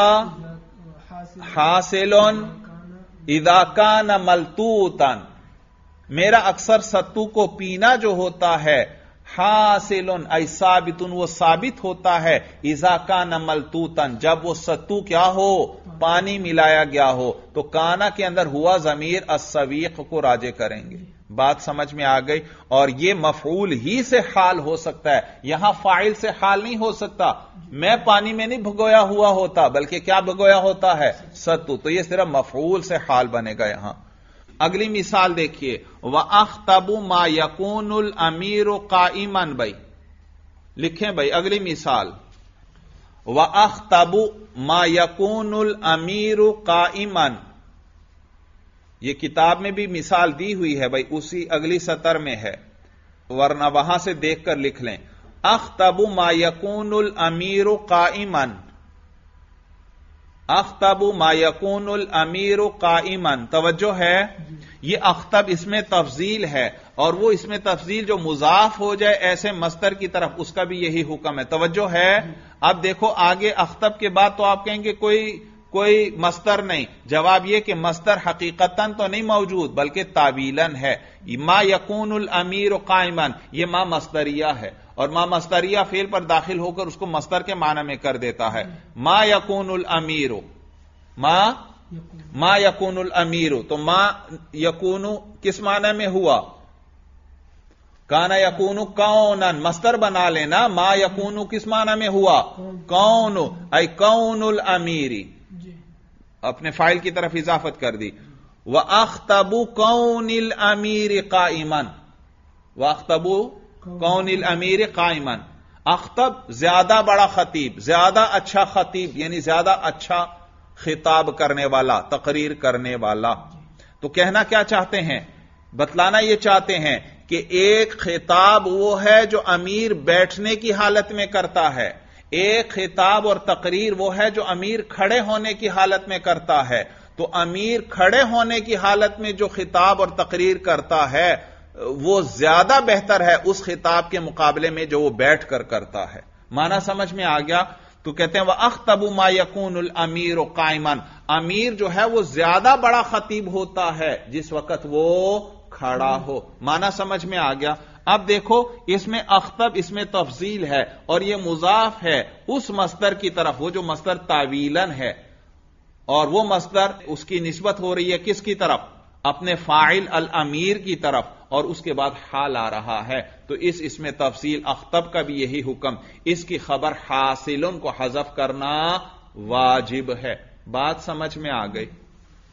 حاصل اذا کان ملتوتا، میرا اکثر ستو کو پینا جو ہوتا ہے حاصل ای ثابت، وہ ثابت ہوتا ہے اذا کان ملتوتا جب وہ ستو کیا ہو؟ پانی ملایا گیا ہو. تو کانا کے اندر ہوا ضمیر السویق کو راجع کریں گے. بات سمجھ میں آ گئی؟ اور یہ مفعول ہی سے حال ہو سکتا ہے، یہاں فاعل سے حال نہیں ہو سکتا. میں پانی میں نہیں بھگویا ہوا ہوتا بلکہ کیا بھگویا ہوتا ہے؟ ستو. تو یہ صرف مفعول سے حال بنے گا یہاں. اگلی مثال دیکھیے، وَأَخْطَبُ مَا يَكُونُ الْأَمِيرُ قَائِمًا. بھائی لکھیں بھائی اگلی مثال، وَأَخْطَبُ مَا يَكُونُ الْأَمِيرُ قَائِمًا. یہ کتاب میں بھی مثال دی ہوئی ہے بھائی، اسی اگلی سطر میں ہے، ورنہ وہاں سے دیکھ کر لکھ لیں. اخطب ما یکون الامیر قائما، اخطب ما یکون الامیر قائما. توجہ ہے، یہ اخطب اس میں تفضیل ہے، اور وہ اس میں تفضیل جو مضاف ہو جائے ایسے مصدر کی طرف اس کا بھی یہی حکم ہے. توجہ ہے. اب دیکھو آگے اخطب کے بعد تو آپ کہیں گے کوئی مصدر نہیں. جواب یہ کہ مصدر حقیقتاً تو نہیں موجود بلکہ تعویلاً ہے. ما یکون الامیر قائما یہ ما مصدریہ ہے، اور ما مصدریہ فعل پر داخل ہو کر اس کو مصدر کے معنی میں کر دیتا ہے. ما یکون الامیر، ما یکون الامیر. تو ما یکون کس معنی میں ہوا؟ کانا یکون کونن، مصدر بنا لینا. ما یکون کس معنی میں ہوا؟ کون، ای کون الامیری، اپنے فائل کی طرف اضافت کر دی. وَأَخْطَبُ كَوْنِ الْأَمِيرِ قَائِمًا، وَأَخْطَبُ كَوْنِ الْأَمِيرِ قَائِمًا. اخطب زیادہ بڑا خطیب، زیادہ اچھا خطیب، یعنی زیادہ اچھا خطاب کرنے والا، تقریر کرنے والا. تو کہنا کیا چاہتے ہیں؟ بتلانا یہ چاہتے ہیں کہ ایک خطاب وہ ہے جو امیر بیٹھنے کی حالت میں کرتا ہے، ایک خطاب اور تقریر وہ ہے جو امیر کھڑے ہونے کی حالت میں کرتا ہے. تو امیر کھڑے ہونے کی حالت میں جو خطاب اور تقریر کرتا ہے وہ زیادہ بہتر ہے اس خطاب کے مقابلے میں جو وہ بیٹھ کر کرتا ہے. معنی سمجھ میں آ گیا؟ تو کہتے ہیں وَأَخْطَبُ مَا يَكُونُ الْأَمِيرُ قَائِمًا، امیر جو ہے وہ زیادہ بڑا خطیب ہوتا ہے جس وقت وہ کھڑا ہو. معنی سمجھ میں آ گیا؟ اب دیکھو اس میں اخطب اس میں تفضیل ہے اور یہ مضاف ہے اس مصدر کی طرف، وہ جو مصدر تعویلاً ہے، اور وہ مصدر اس کی نسبت ہو رہی ہے کس کی طرف؟ اپنے فاعل الامیر کی طرف، اور اس کے بعد حال آ رہا ہے. تو اس میں تفصیل اخطب کا بھی یہی حکم، اس کی خبر حاصلن کو حذف کرنا واجب ہے. بات سمجھ میں آ گئی؟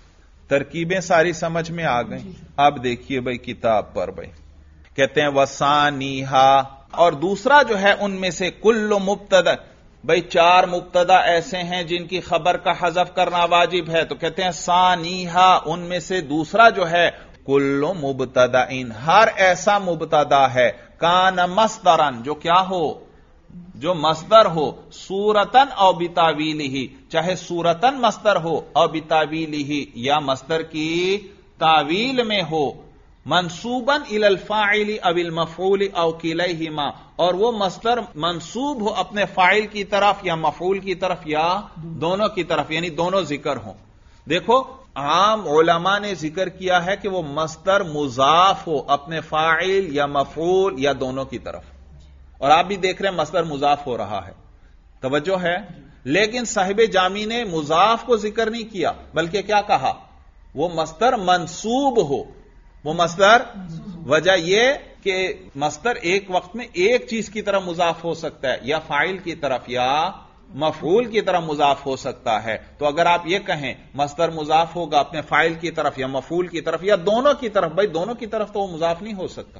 ترکیبیں ساری سمجھ میں آ گئیں. اب دیکھیے بھائی کتاب پر بھائی کہتے ہیں وسانیہا، اور دوسرا جو ہے ان میں سے کل مبتدا. بھائی 4 مبتدا ایسے ہیں جن کی خبر کا حذف کرنا واجب ہے، تو کہتے ہیں ثانیہا، ان میں سے دوسرا جو ہے کل مبتدا، ہر ایسا مبتدا ہے کان مصدرن، جو کیا ہو، جو مصدر ہو، صورتن او بتاویلہ، چاہے صورتن مصدر ہو او بتاویلہ، یا مصدر کی تاویل میں ہو، منصوباً الی الفاعل او المفعول او کلیہما، اور وہ مصدر منصوب ہو اپنے فاعل کی طرف یا مفعول کی طرف یا دونوں کی طرف، یعنی دونوں ذکر ہوں. دیکھو عام علماء نے ذکر کیا ہے کہ وہ مصدر مضاف ہو اپنے فاعل یا مفعول یا دونوں کی طرف، اور آپ بھی دیکھ رہے ہیں مصدر مضاف ہو رہا ہے، توجہ ہے. لیکن صاحب جامی نے مضاف کو ذکر نہیں کیا، بلکہ کیا کہا، وہ مصدر منصوب ہو، وہ مصدر، وجہ یہ کہ مصدر ایک وقت میں ایک چیز کی طرف مضاف ہو سکتا ہے، یا فاعل کی طرف یا مفعول کی طرف مضاف ہو سکتا ہے. تو اگر آپ یہ کہیں مصدر مضاف ہوگا اپنے فاعل کی طرف یا مفعول کی طرف یا دونوں کی طرف، بھائی دونوں کی طرف تو وہ مضاف نہیں ہو سکتا،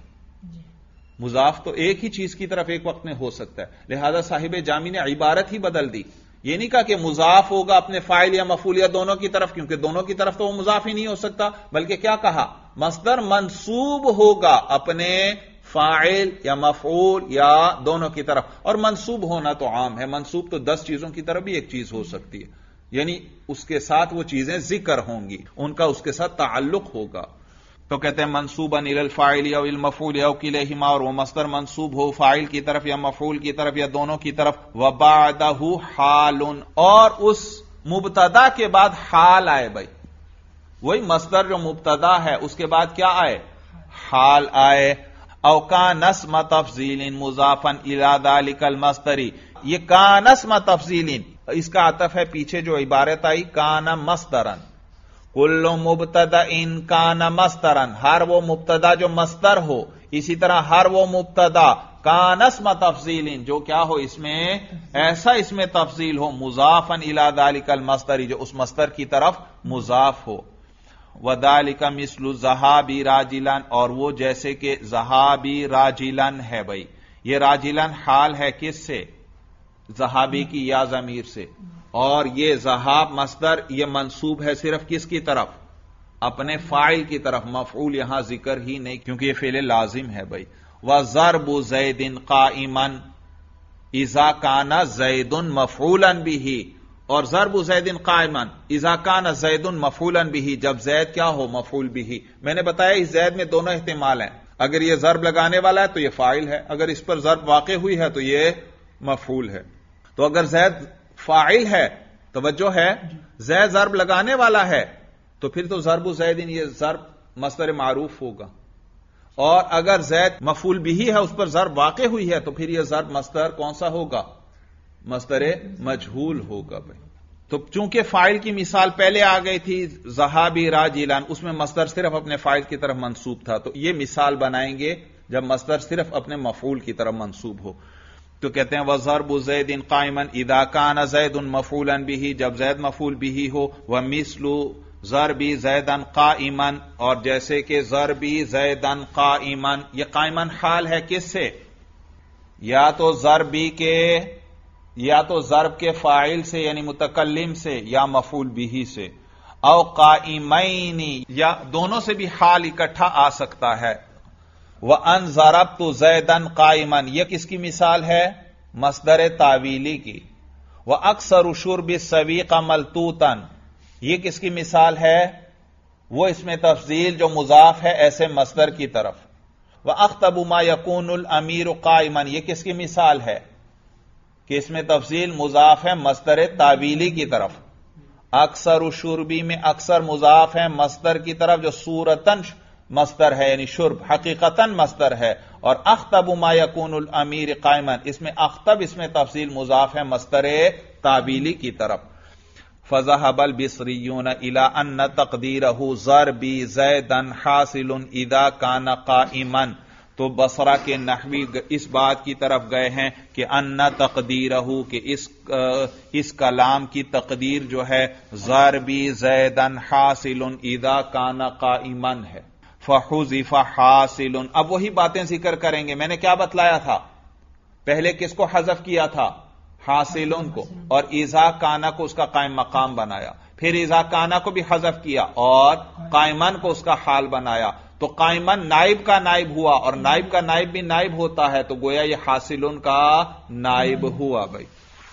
مضاف تو ایک ہی چیز کی طرف ایک وقت میں ہو سکتا ہے. لہذا صاحب جامی نے عبارت ہی بدل دی، یہ نہیں کہا کہ مضاف ہوگا اپنے فاعل یا مفعول یا دونوں کی طرف، کیونکہ دونوں کی طرف تو وہ مضاف ہی نہیں ہو سکتا، بلکہ کیا کہا، مصدر منصوب ہوگا اپنے فاعل یا مفعول یا دونوں کی طرف. اور منصوب ہونا تو عام ہے، منصوب تو 10 چیزوں کی طرف بھی ایک چیز ہو سکتی ہے، یعنی اس کے ساتھ وہ چیزیں ذکر ہوں گی، ان کا اس کے ساتھ تعلق ہوگا. تو کہتے ہیں منصوباً الی الفاعل او المفعول او کلیہما، اور وہ مصدر منصوب ہو فاعل کی طرف یا مفعول کی طرف یا دونوں کی طرف. وبعدہ حال، اور اس مبتدا کے بعد حال آئے. بھائی وہی مصدر جو مبتدا ہے اس کے بعد کیا آئے، حال آئے. او کان اسم تفضیل مضافا الی ذلک المصدر، یہ کان اسم تفضیل، اس کا عطف ہے پیچھے جو عبارت آئی کان مصدرن. کل مبتدا ان کان مصدرن، ہر وہ مبتدا جو مصدر ہو، اسی طرح ہر وہ مبتدا کان اسم تفضیل جو کیا ہو، اس میں ایسا اس میں تفضیل ہو، مضافا الی ذلک المصدر، جو اس مصدر کی طرف مضاف ہو. وذالک مثل ذهابی راجلن، اور وہ جیسے کہ ذهابی راجلن ہے. بھائی یہ راجلن حال ہے کس سے، ذهابی کی یا ضمیر سے، اور یہ ذهاب مصدر یہ منصوب ہے صرف کس کی طرف، اپنے فاعل کی طرف، مفعول یہاں ذکر ہی نہیں کیونکہ یہ فعل لازم ہے. بھائی وضرب زید قائما اذا کان زید مفعولا به، اور ضرب زید قائما اذا کان زید مفعولا به، جب زید کیا ہو، مفعول به. میں نے بتایا اس زید میں دونوں احتمال ہیں، اگر یہ ضرب لگانے والا ہے تو یہ فاعل ہے، اگر اس پر ضرب واقع ہوئی ہے تو یہ مفعول ہے. تو اگر زید فاعل ہے، توجہ ہے، زید ضرب لگانے والا ہے، تو پھر تو ضرب زید، یہ ضرب مصدر معروف ہوگا. اور اگر زید مفعول به ہے، اس پر ضرب واقع ہوئی ہے، تو پھر یہ ضرب مصدر کون سا ہوگا، مصدر مجہول ہوگا. بھائی تو چونکہ فاعل کی مثال پہلے آ گئی تھی ذهابی راجلن، اس میں مصدر صرف اپنے فاعل کی طرف منصوب تھا، تو یہ مثال بنائیں گے جب مصدر صرف اپنے مفعول کی طرف منصوب ہو. تو کہتے ہیں وضرب زید قائما اذا کان زید مفعولا به، جب زید مفعول به ہو. ومثل ضربی زیدا قائما، اور جیسے کہ ضربی زیدا قائما، یہ قائما حال ہے کس سے، یا تو ضربی کے، یا تو ضرب کے فاعل سے یعنی متکلم سے، یا مفعول به سے. او قائمین، یا دونوں سے بھی حال اکٹھا آ سکتا ہے. وَأَنْ ضَرَبْتُ زَيْدًا قَائِمًا، یہ کس کی مثال ہے، مصدر تاویلی کی. وَأَكْثَرُ شُرْبِ السَّوِيقَ مَلْتُوتًا، یہ کس کی مثال ہے، وہ اس میں تفضیل جو مضاف ہے ایسے مصدر کی طرف. وَأَخْطَبُ مَا يَكُونُ الْأَمِيرُ قَائِمًا، یہ کس کی مثال ہے کہ اس میں تفضیل مضاف ہے مصدر تاویلی کی طرف. اکثر شربی میں اکثر مضاف ہے مصدر کی طرف جو صورتن مصدر ہے، یعنی شرب حقیقتاً مصدر ہے. اور اخطب ما یکون الامیر قائما، اس میں اخطب اس میں تفصیل مضاف ہے مصدر تاویلی کی طرف. فذهب البصریون الى ان تقدیرہ ضربی زیدا حاصل اذا کان قائما، تو بصرہ کے نحوی اس بات کی طرف گئے ہیں کہ ان تقدیرہ، کہ اس کلام کی تقدیر جو ہے ضربی زیدن حاصل اذا کان قائما ہے، فحذف حاصل۔ اب وہی باتیں ذکر کریں گے۔ میں نے کیا بتلایا تھا؟ پہلے کس کو حذف کیا تھا؟ حاصلن کو، اور اذا کانا کو اس کا قائم مقام بنایا، پھر اذا کانا کو بھی حذف کیا اور قائمن کو اس کا حال بنایا، تو قائمن نائب کا نائب ہوا، اور نائب کا نائب بھی نائب ہوتا ہے، تو گویا یہ حاصلن کا نائب ہوا بھائی۔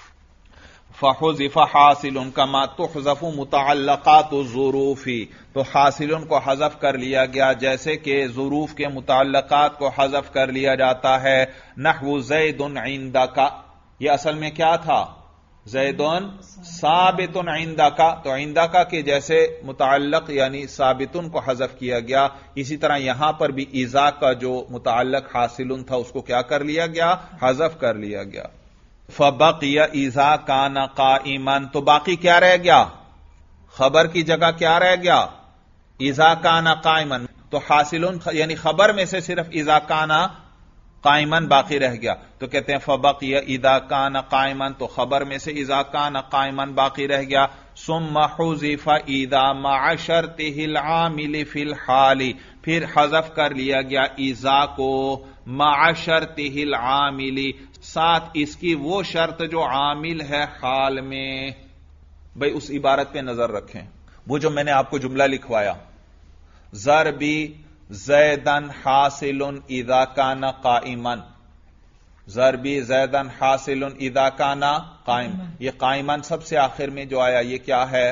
فحذف حاصل کما تحذف متعلقات الظروف، تو حاصل کو حذف کر لیا گیا جیسے کہ ظروف کے متعلقات کو حذف کر لیا جاتا ہے۔ نحو زید عندک، یہ اصل میں کیا تھا؟ زید ثابت عندک، تو عندک کے جیسے متعلق یعنی ثابتن کو حذف کیا گیا، اسی طرح یہاں پر بھی اذا کا جو متعلق حاصل تھا اس کو کیا کر لیا گیا؟ حذف کر لیا گیا۔ فبقی اذا کان قائما، تو باقی کیا رہ گیا؟ خبر کی جگہ کیا رہ گیا؟ اذا کان قائما، تو حاصل یعنی خبر میں سے صرف اذا کان قائما باقی رہ گیا، تو کہتے ہیں فبقی اذا کان قائما، تو خبر میں سے اذا کان قائما باقی رہ گیا۔ ثم حذف اذا مع شرطه العامل فی الحال، پھر حذف کر لیا گیا اذا کو مع شرطه العامل، ساتھ اس کی وہ شرط جو عامل ہے حال میں۔ بھئی اس عبارت پہ نظر رکھیں، وہ جو میں نے آپ کو جملہ لکھوایا، ضربی زیدن حاصل اذا کان قائما، ضربی زیدن حاصل اذا کان قائم، یہ قائما سب سے آخر میں جو آیا یہ کیا ہے؟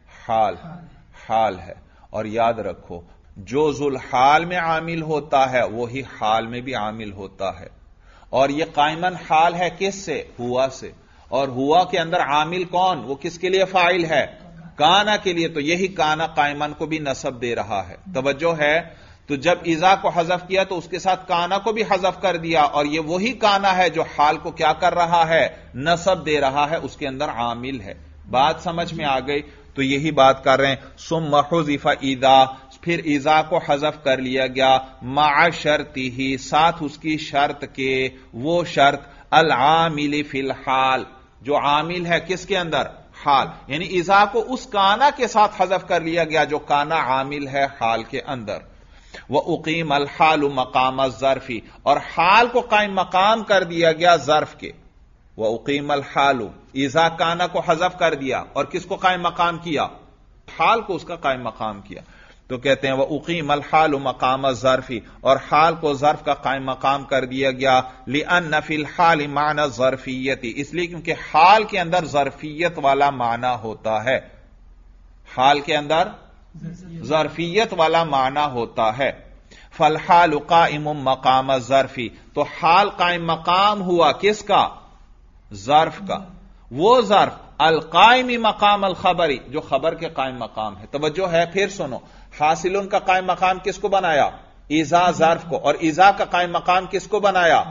حال ہے۔ اور یاد رکھو جو ذو الحال میں عامل ہوتا ہے وہی حال میں بھی عامل ہوتا ہے، اور یہ قائمن حال ہے کس سے؟ ہوا سے، اور ہوا کے اندر عامل کون؟ وہ کس کے لیے فاعل ہے؟ کانا کے لیے، تو یہی کانا قائمن کو بھی نصب دے رہا ہے۔ توجہ ہے؟ تو جب اذا کو حذف کیا تو اس کے ساتھ کانا کو بھی حذف کر دیا، اور یہ وہی کانا ہے جو حال کو کیا کر رہا ہے؟ نصب دے رہا ہے، اس کے اندر عامل ہے۔ بات سمجھ میں آ گئی؟ تو یہی بات کر رہے ہیں۔ ثم حذف اذا، پھر اذا کو حذف کر لیا گیا مع شرطہ، ساتھ اس کی شرط کے، وہ شرط العامل فی الحال، جو عامل ہے کس کے اندر؟ حال، یعنی اذا کو اس کانا کے ساتھ حذف کر لیا گیا جو کانا عامل ہے حال کے اندر۔ وَأُقِيمَ الْحَالُ مَقَامَ الظَّرْفِ، اور حال کو قائم مقام کر دیا گیا ظرف کے۔ وَأُقِيمَ الْحَالُ، اذا کانا کو حذف کر دیا اور کس کو قائم مقام کیا؟ حال کو اس کا قائم مقام کیا، تو کہتے ہیں وَأُقِيمَ الْحَالُ مَقَامَ الظَّرْفِ، اور حال کو ظرف کا قائم مقام کر دیا گیا۔ لِأَنَّ فِي الْحَالِ مَعْنَى الظَّرْفِيَّةِ، اس لیے کیونکہ حال کے اندر ظرفیت والا معنی ہوتا ہے، حال کے اندر ظرفیت والا معنی ہوتا ہے۔ فالحال قائم مقام الظرف، تو حال قائم مقام ہوا کس کا؟ ظرف کا، وہ ظرف القائم مقام الخبری جو خبر کے قائم مقام ہے۔ توجہ ہے؟ پھر سنو، حاصل کا قائم مقام کس کو بنایا؟ اذا ظرف کو، اور اذا کا قائم مقام کس کو بنایا؟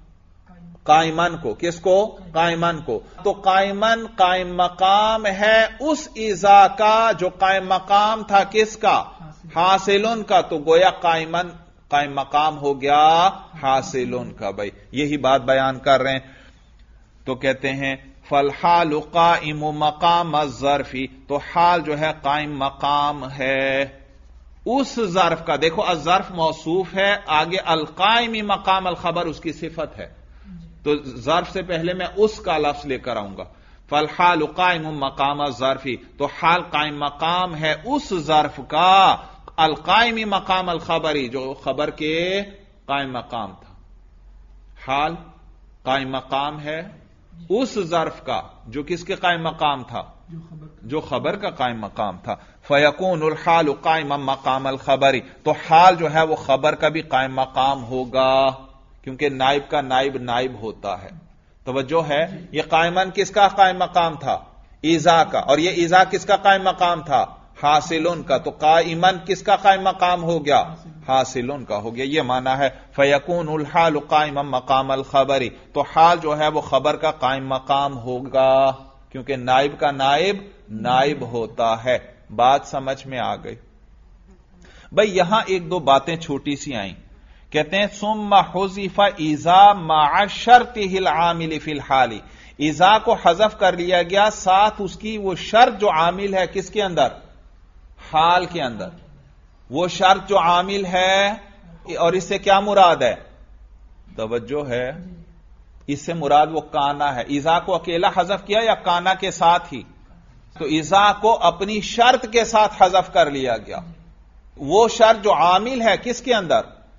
قائمن کو۔ کس کو؟ قائمن کو۔ تو قائمن قائم مقام ہے اس اذا کا جو قائم مقام تھا کس کا؟ حاصلن کا، تو گویا قائمن قائم مقام ہو گیا حاصلن کا۔ بھائی یہی بات بیان کر رہے ہیں، تو کہتے ہیں فالحال قائم مقام الظرف، تو حال جو ہے قائم مقام ہے اس ظرف کا۔ دیکھو الظرف موصوف ہے، آگے القائم مقام الخبر اس کی صفت ہے، تو ظرف سے پہلے میں اس کا لفظ لے کر آؤں گا۔ فالحال قائم مقام الظرف، تو حال قائم مقام ہے اس ظرف کا القائم مقام الخبری جو خبر کے قائم مقام تھا۔ حال قائم مقام ہے اس ظرف کا جو کس کے قائم مقام تھا؟ جو خبر کا قائم مقام تھا۔ فیکون الحال قائم مقام الخبری، تو حال جو ہے وہ خبر کا بھی قائم مقام ہوگا، کیونکہ نائب کا نائب نائب ہوتا ہے۔ توجہ ہے؟ یہ قائمن کس کا قائم مقام تھا؟ اذا کا، اور یہ اذا کس کا قائم مقام تھا؟ حاصلن کا، تو قائمن کس کا قائم مقام ہو گیا؟ حاصلن کا ہو گیا۔ یہ معنی ہے فیکون الحال قائم مقام الخبری، تو حال جو ہے وہ خبر کا قائم مقام ہوگا، کیونکہ نائب کا نائب نائب ہوتا ہے۔ بات سمجھ میں آ گئی؟ بھئی یہاں ایک دو باتیں چھوٹی سی آئیں کہتے ہیں ثم حذف اذا مع شرطه العامل فی الحال، اذا کو حذف کر لیا گیا ساتھ اس کی وہ شرط جو عامل ہے کس کے اندر؟ حال کے اندر. وہ شرط جو عامل ہے، اور اس سے کیا مراد ہے؟ توجہ ہے، اس سے مراد وہ کانا ہے. اذا کو اکیلا حذف کیا یا کانا کے ساتھ ہی؟ تو اذا کو اپنی شرط کے ساتھ حذف کر لیا گیا. وہ شرط جو عامل ہے کس کے اندر؟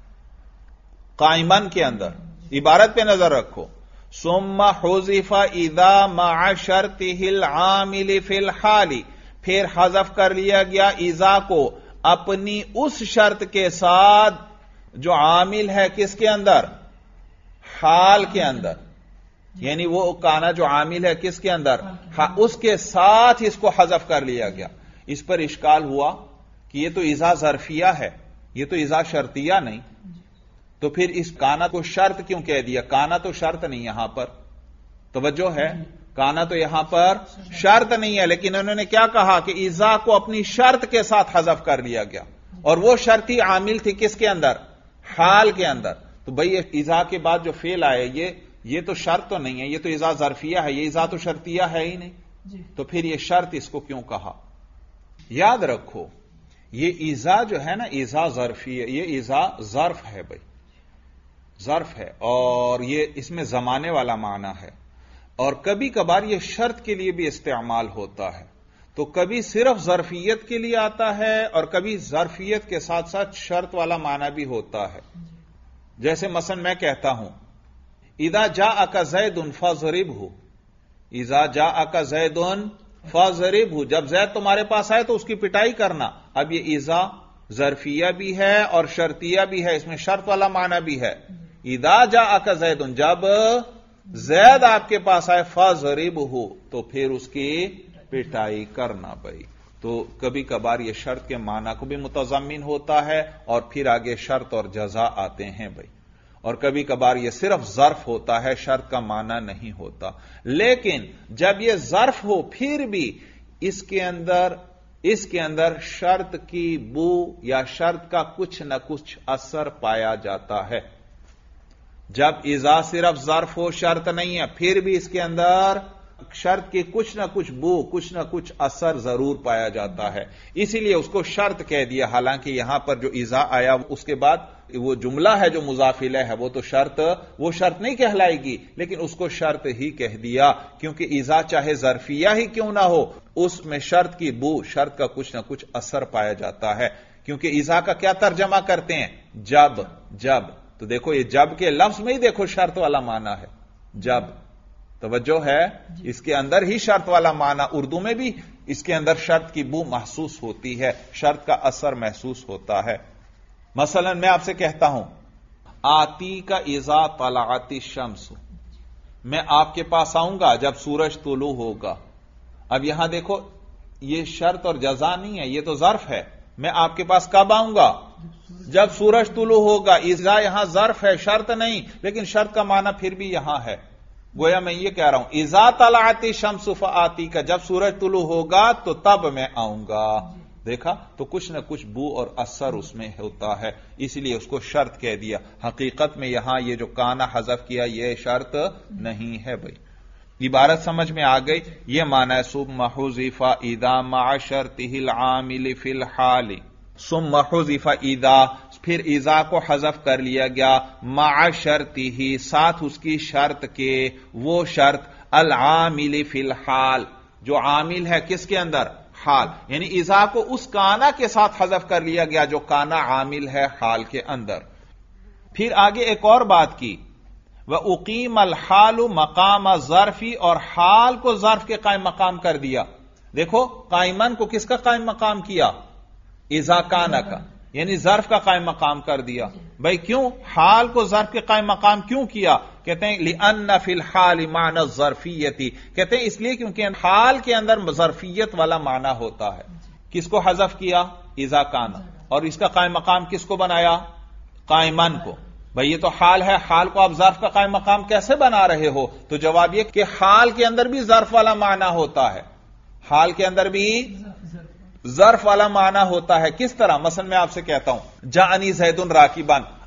قائمن کے اندر. عبارت پہ نظر رکھو، ثم حذف اذا مع شرطه العامل فی الحال، پھر حذف کر لیا گیا اذا کو اپنی اس شرط کے ساتھ جو عامل ہے کس کے اندر؟ حال کے اندر. یعنی وہ کانا جو عامل ہے کس کے اندر؟ اس کے ساتھ اس کو حذف کر لیا گیا. اس پر اشکال ہوا کہ یہ تو اذا ظرفیہ ہے، یہ تو اذا شرطیہ نہیں، تو پھر اس کانا کو شرط کیوں کہہ دیا؟ کانا تو شرط نہیں یہاں پر. توجہ ہے، کانا تو یہاں پر شرط نہیں ہے، لیکن انہوں نے کیا کہا کہ اذا کو اپنی شرط کے ساتھ حذف کر لیا گیا، اور وہ شرطی عامل تھی کس کے اندر؟ حال کے اندر. تو بھئی اذا کے بعد جو فعل آئے یہ تو شرط تو نہیں ہے، یہ تو اذا ظرفیہ ہے، یہ اذا تو شرطیہ ہے ہی نہیں. تو پھر یہ شرط اس کو کیوں کہا؟ یاد رکھو یہ اذا جو ہے نا، اذا ظرفیہ، یہ اذا ظرف ہے بھئی، ظرف ہے، اور یہ اس میں زمانے والا معنی ہے، اور کبھی کبھار یہ شرط کے لیے بھی استعمال ہوتا ہے. تو کبھی صرف ظرفیت کے لیے آتا ہے اور کبھی ظرفیت کے ساتھ ساتھ شرط والا معنی بھی ہوتا ہے. جیسے مثلا میں کہتا ہوں اذا جاءک زید فاضربہ، اذا جاءک زید فاضربہ، جب زید تمہارے پاس آئے تو اس کی پٹائی کرنا. اب یہ اذا ظرفیہ بھی ہے اور شرطیہ بھی ہے، اس میں شرط والا معنی بھی ہے. اذا جاءک زید، جب زید آپ کے پاس آئے، فاضربہ، تو پھر اس کی پٹائی کرنا. بھائی تو کبھی کبھار یہ شرط کے معنی کو بھی متضمن ہوتا ہے اور پھر آگے شرط اور جزا آتے ہیں بھائی. اور کبھی کبھار یہ صرف ظرف ہوتا ہے، شرط کا معنی نہیں ہوتا. لیکن جب یہ ظرف ہو پھر بھی اس کے اندر شرط کی بو یا شرط کا کچھ نہ کچھ اثر پایا جاتا ہے. جب اذا صرف ظرف ہو، شرط نہیں ہے، پھر بھی اس کے اندر شرط کی کچھ نہ کچھ بو، کچھ نہ کچھ اثر ضرور پایا جاتا ہے. اسی لیے اس کو شرط کہہ دیا. حالانکہ یہاں پر جو اذا آیا اس کے بعد وہ جملہ ہے جو مضاف الیہ ہے، وہ شرط نہیں کہلائے گی، لیکن اس کو شرط ہی کہہ دیا، کیونکہ اذا چاہے ظرفیہ ہی کیوں نہ ہو، اس میں شرط کی بو، شرط کا کچھ نہ کچھ اثر پایا جاتا ہے. کیونکہ اذا کا کیا ترجمہ کرتے ہیں؟ جب. تو دیکھو یہ جب کے لفظ میں ہی دیکھو شرط والا معنی ہے، جب. توجہ ہے، اس کے اندر ہی شرط والا معنی. اردو میں بھی اس کے اندر شرط کی بو محسوس ہوتی ہے، شرط کا اثر محسوس ہوتا ہے. مثلا میں آپ سے کہتا ہوں آتی کا اذا طلعت الشمس، میں آپ کے پاس آؤں گا جب سورج طلوع ہوگا. اب یہاں دیکھو یہ شرط اور جزا نہیں ہے، یہ تو ظرف ہے. میں آپ کے پاس کب آؤں گا؟ جب سورج طلوع ہوگا. اذا یہاں ظرف ہے، شرط نہیں، لیکن شرط کا معنی پھر بھی یہاں ہے. گویا میں یہ کہہ رہا ہوں اذا طلعت الشمس فآتی کا، جب سورج طلوع ہوگا تو تب میں آؤں گا. دیکھا تو کچھ نہ کچھ بو اور اثر اس میں ہوتا ہے، اس لیے اس کو شرط کہہ دیا. حقیقت میں یہاں یہ جو کانا حذف کیا یہ شرط نہیں ہے. بھائی عبارت سمجھ میں آ گئی؟ یہ معنی ہے ثم حذف اذا مع شرطه العامل فی الحال. ثم حذف اذا، پھر اذا کو حذف کر لیا گیا مع شرطه، ساتھ اس کی شرط کے، وہ شرط العامل فی الحال، جو عامل ہے کس کے اندر؟ حال. یعنی اذا کو اس کانا کے ساتھ حذف کر لیا گیا جو کانا عامل ہے حال کے اندر. پھر آگے ایک اور بات کی، وَأُقِيمَ الْحَالُ مَقَامَ الظَّرْفِ، اور حال کو ظرف کے قائم مقام کر دیا. دیکھو قائمن کو کس کا قائم مقام کیا؟ اذا کانا کا، یعنی ظرف کا قائم مقام کر دیا. بھائی کیوں حال کو ظرف کے قائم مقام کیوں کیا؟ کہتے ہیں لِأَنَّ فِي الْحَالِ مَعْنَى الظَّرْفِيَّةِ، کہتے ہیں اس لیے کیونکہ حال کے اندر ظرفیت والا معنی ہوتا ہے. کس کو حذف کیا؟ اذا کانا. اور اس کا قائم مقام کس کو بنایا؟ قائمن کو. بھئی یہ تو حال ہے، حال کو آپ ظرف کا قائم مقام کیسے بنا رہے ہو؟ تو جواب یہ کہ حال کے اندر بھی ظرف والا معنی ہوتا ہے، حال کے اندر بھی ظرف والا معنی ہوتا ہے. کس طرح؟ مثلا میں آپ سے کہتا ہوں جاءنی زید راکبان،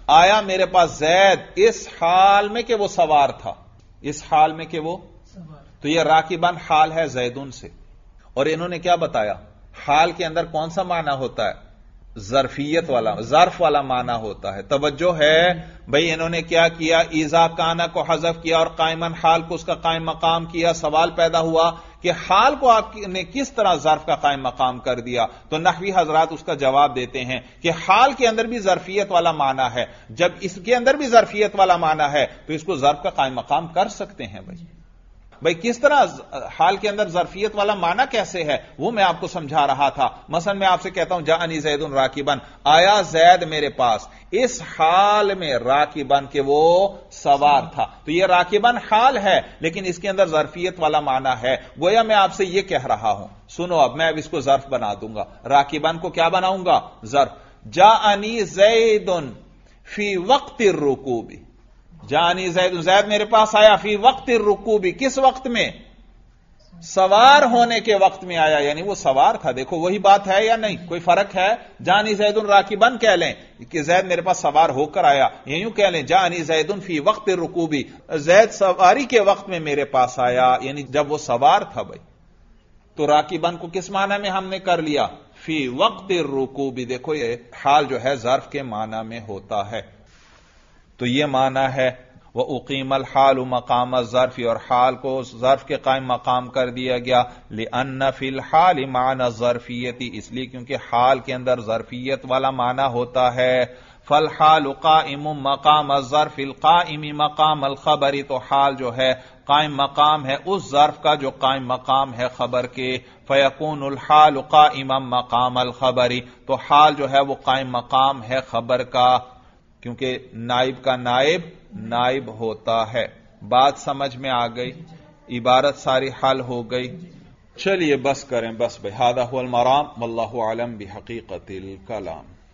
آیا میرے پاس زید اس حال میں کہ وہ سوار تھا، اس حال میں کہ وہ سوار. تو یہ راکبن حال ہے زیدن سے. اور انہوں نے کیا بتایا؟ حال کے اندر کون سا معنی ہوتا ہے؟ ظرفیت والا، ظرف والا معنی ہوتا ہے. توجہ ہے بھئی، انہوں نے کیا کیا؟ اذا کانا کو حذف کیا اور قائمن حال کو اس کا قائم مقام کیا. سوال پیدا ہوا کہ حال کو آپ نے کس طرح ظرف کا قائم مقام کر دیا؟ تو نحوی حضرات اس کا جواب دیتے ہیں کہ حال کے اندر بھی ظرفیت والا معنی ہے، جب اس کے اندر بھی ظرفیت والا معنی ہے تو اس کو ظرف کا قائم مقام کر سکتے ہیں. بھئی کس طرح حال کے اندر ظرفیت والا معنی کیسے ہے وہ میں آپ کو سمجھا رہا تھا. مثلا میں آپ سے کہتا ہوں جاءنی زید راکبن، آیا زید میرے پاس اس حال میں راکبن کہ وہ سوار تھا. تو یہ راکبن حال ہے لیکن اس کے اندر ظرفیت والا معنی ہے. گویا میں آپ سے یہ کہہ رہا ہوں، سنو اب میں اب اس کو ظرف بنا دوں گا. راکبن کو کیا بناؤں گا؟ ظرف. جاءنی زید فی وقت الرکوب، جانی زید، زید میرے پاس آیا فی وقت الرکوبی، کس وقت میں؟ سوار ہونے کے وقت میں آیا، یعنی وہ سوار تھا. دیکھو وہی بات ہے یا نہیں؟ کوئی فرق ہے؟ جانی زید راکبن کہہ لیں کہ زید میرے پاس سوار ہو کر آیا، یوں کہہ لیں جانی زید فی وقت الرکوبی، زید سواری کے وقت میں میرے پاس آیا، یعنی جب وہ سوار تھا. بھائی تو راکبن کو کس معنی میں ہم نے کر لیا؟ فی وقت الرکوبی. دیکھو یہ حال جو ہے ظرف کے معنی میں ہوتا ہے. تو یہ معنی ہے وَأُقِيمَ الْحَالُ مَقَامَ الظَّرْفِ، اور حال کو ظرف کے قائم مقام کر دیا گیا. لِأَنَّ فِي الْحَالِ مَعْنَى الظَّرْفِيَّةِ، اس لیے کیونکہ حال کے اندر ظرفیت والا معنی ہوتا ہے. فَالْحَالُ قَائِمٌ مَقَامَ الظَّرْفِ الْقَائِمِ مَقَامَ الْخَبَرِ، تو حال جو ہے قائم مقام ہے اس ظرف کا جو قائم مقام ہے خبر کے. فَيَكُونُ الْحَالُ قَائِمًا مَقَامَ الْخَبَرِ، تو حال جو ہے وہ قائم مقام ہے خبر کا، کیونکہ نائب کا نائب نائب ہوتا ہے. بات سمجھ میں آ گئی؟ عبارت ساری حل ہو گئی. چلیے بس کریں، بس بھائی. ھذا ھو المرام واللہ اعلم بحقیقت الکلام.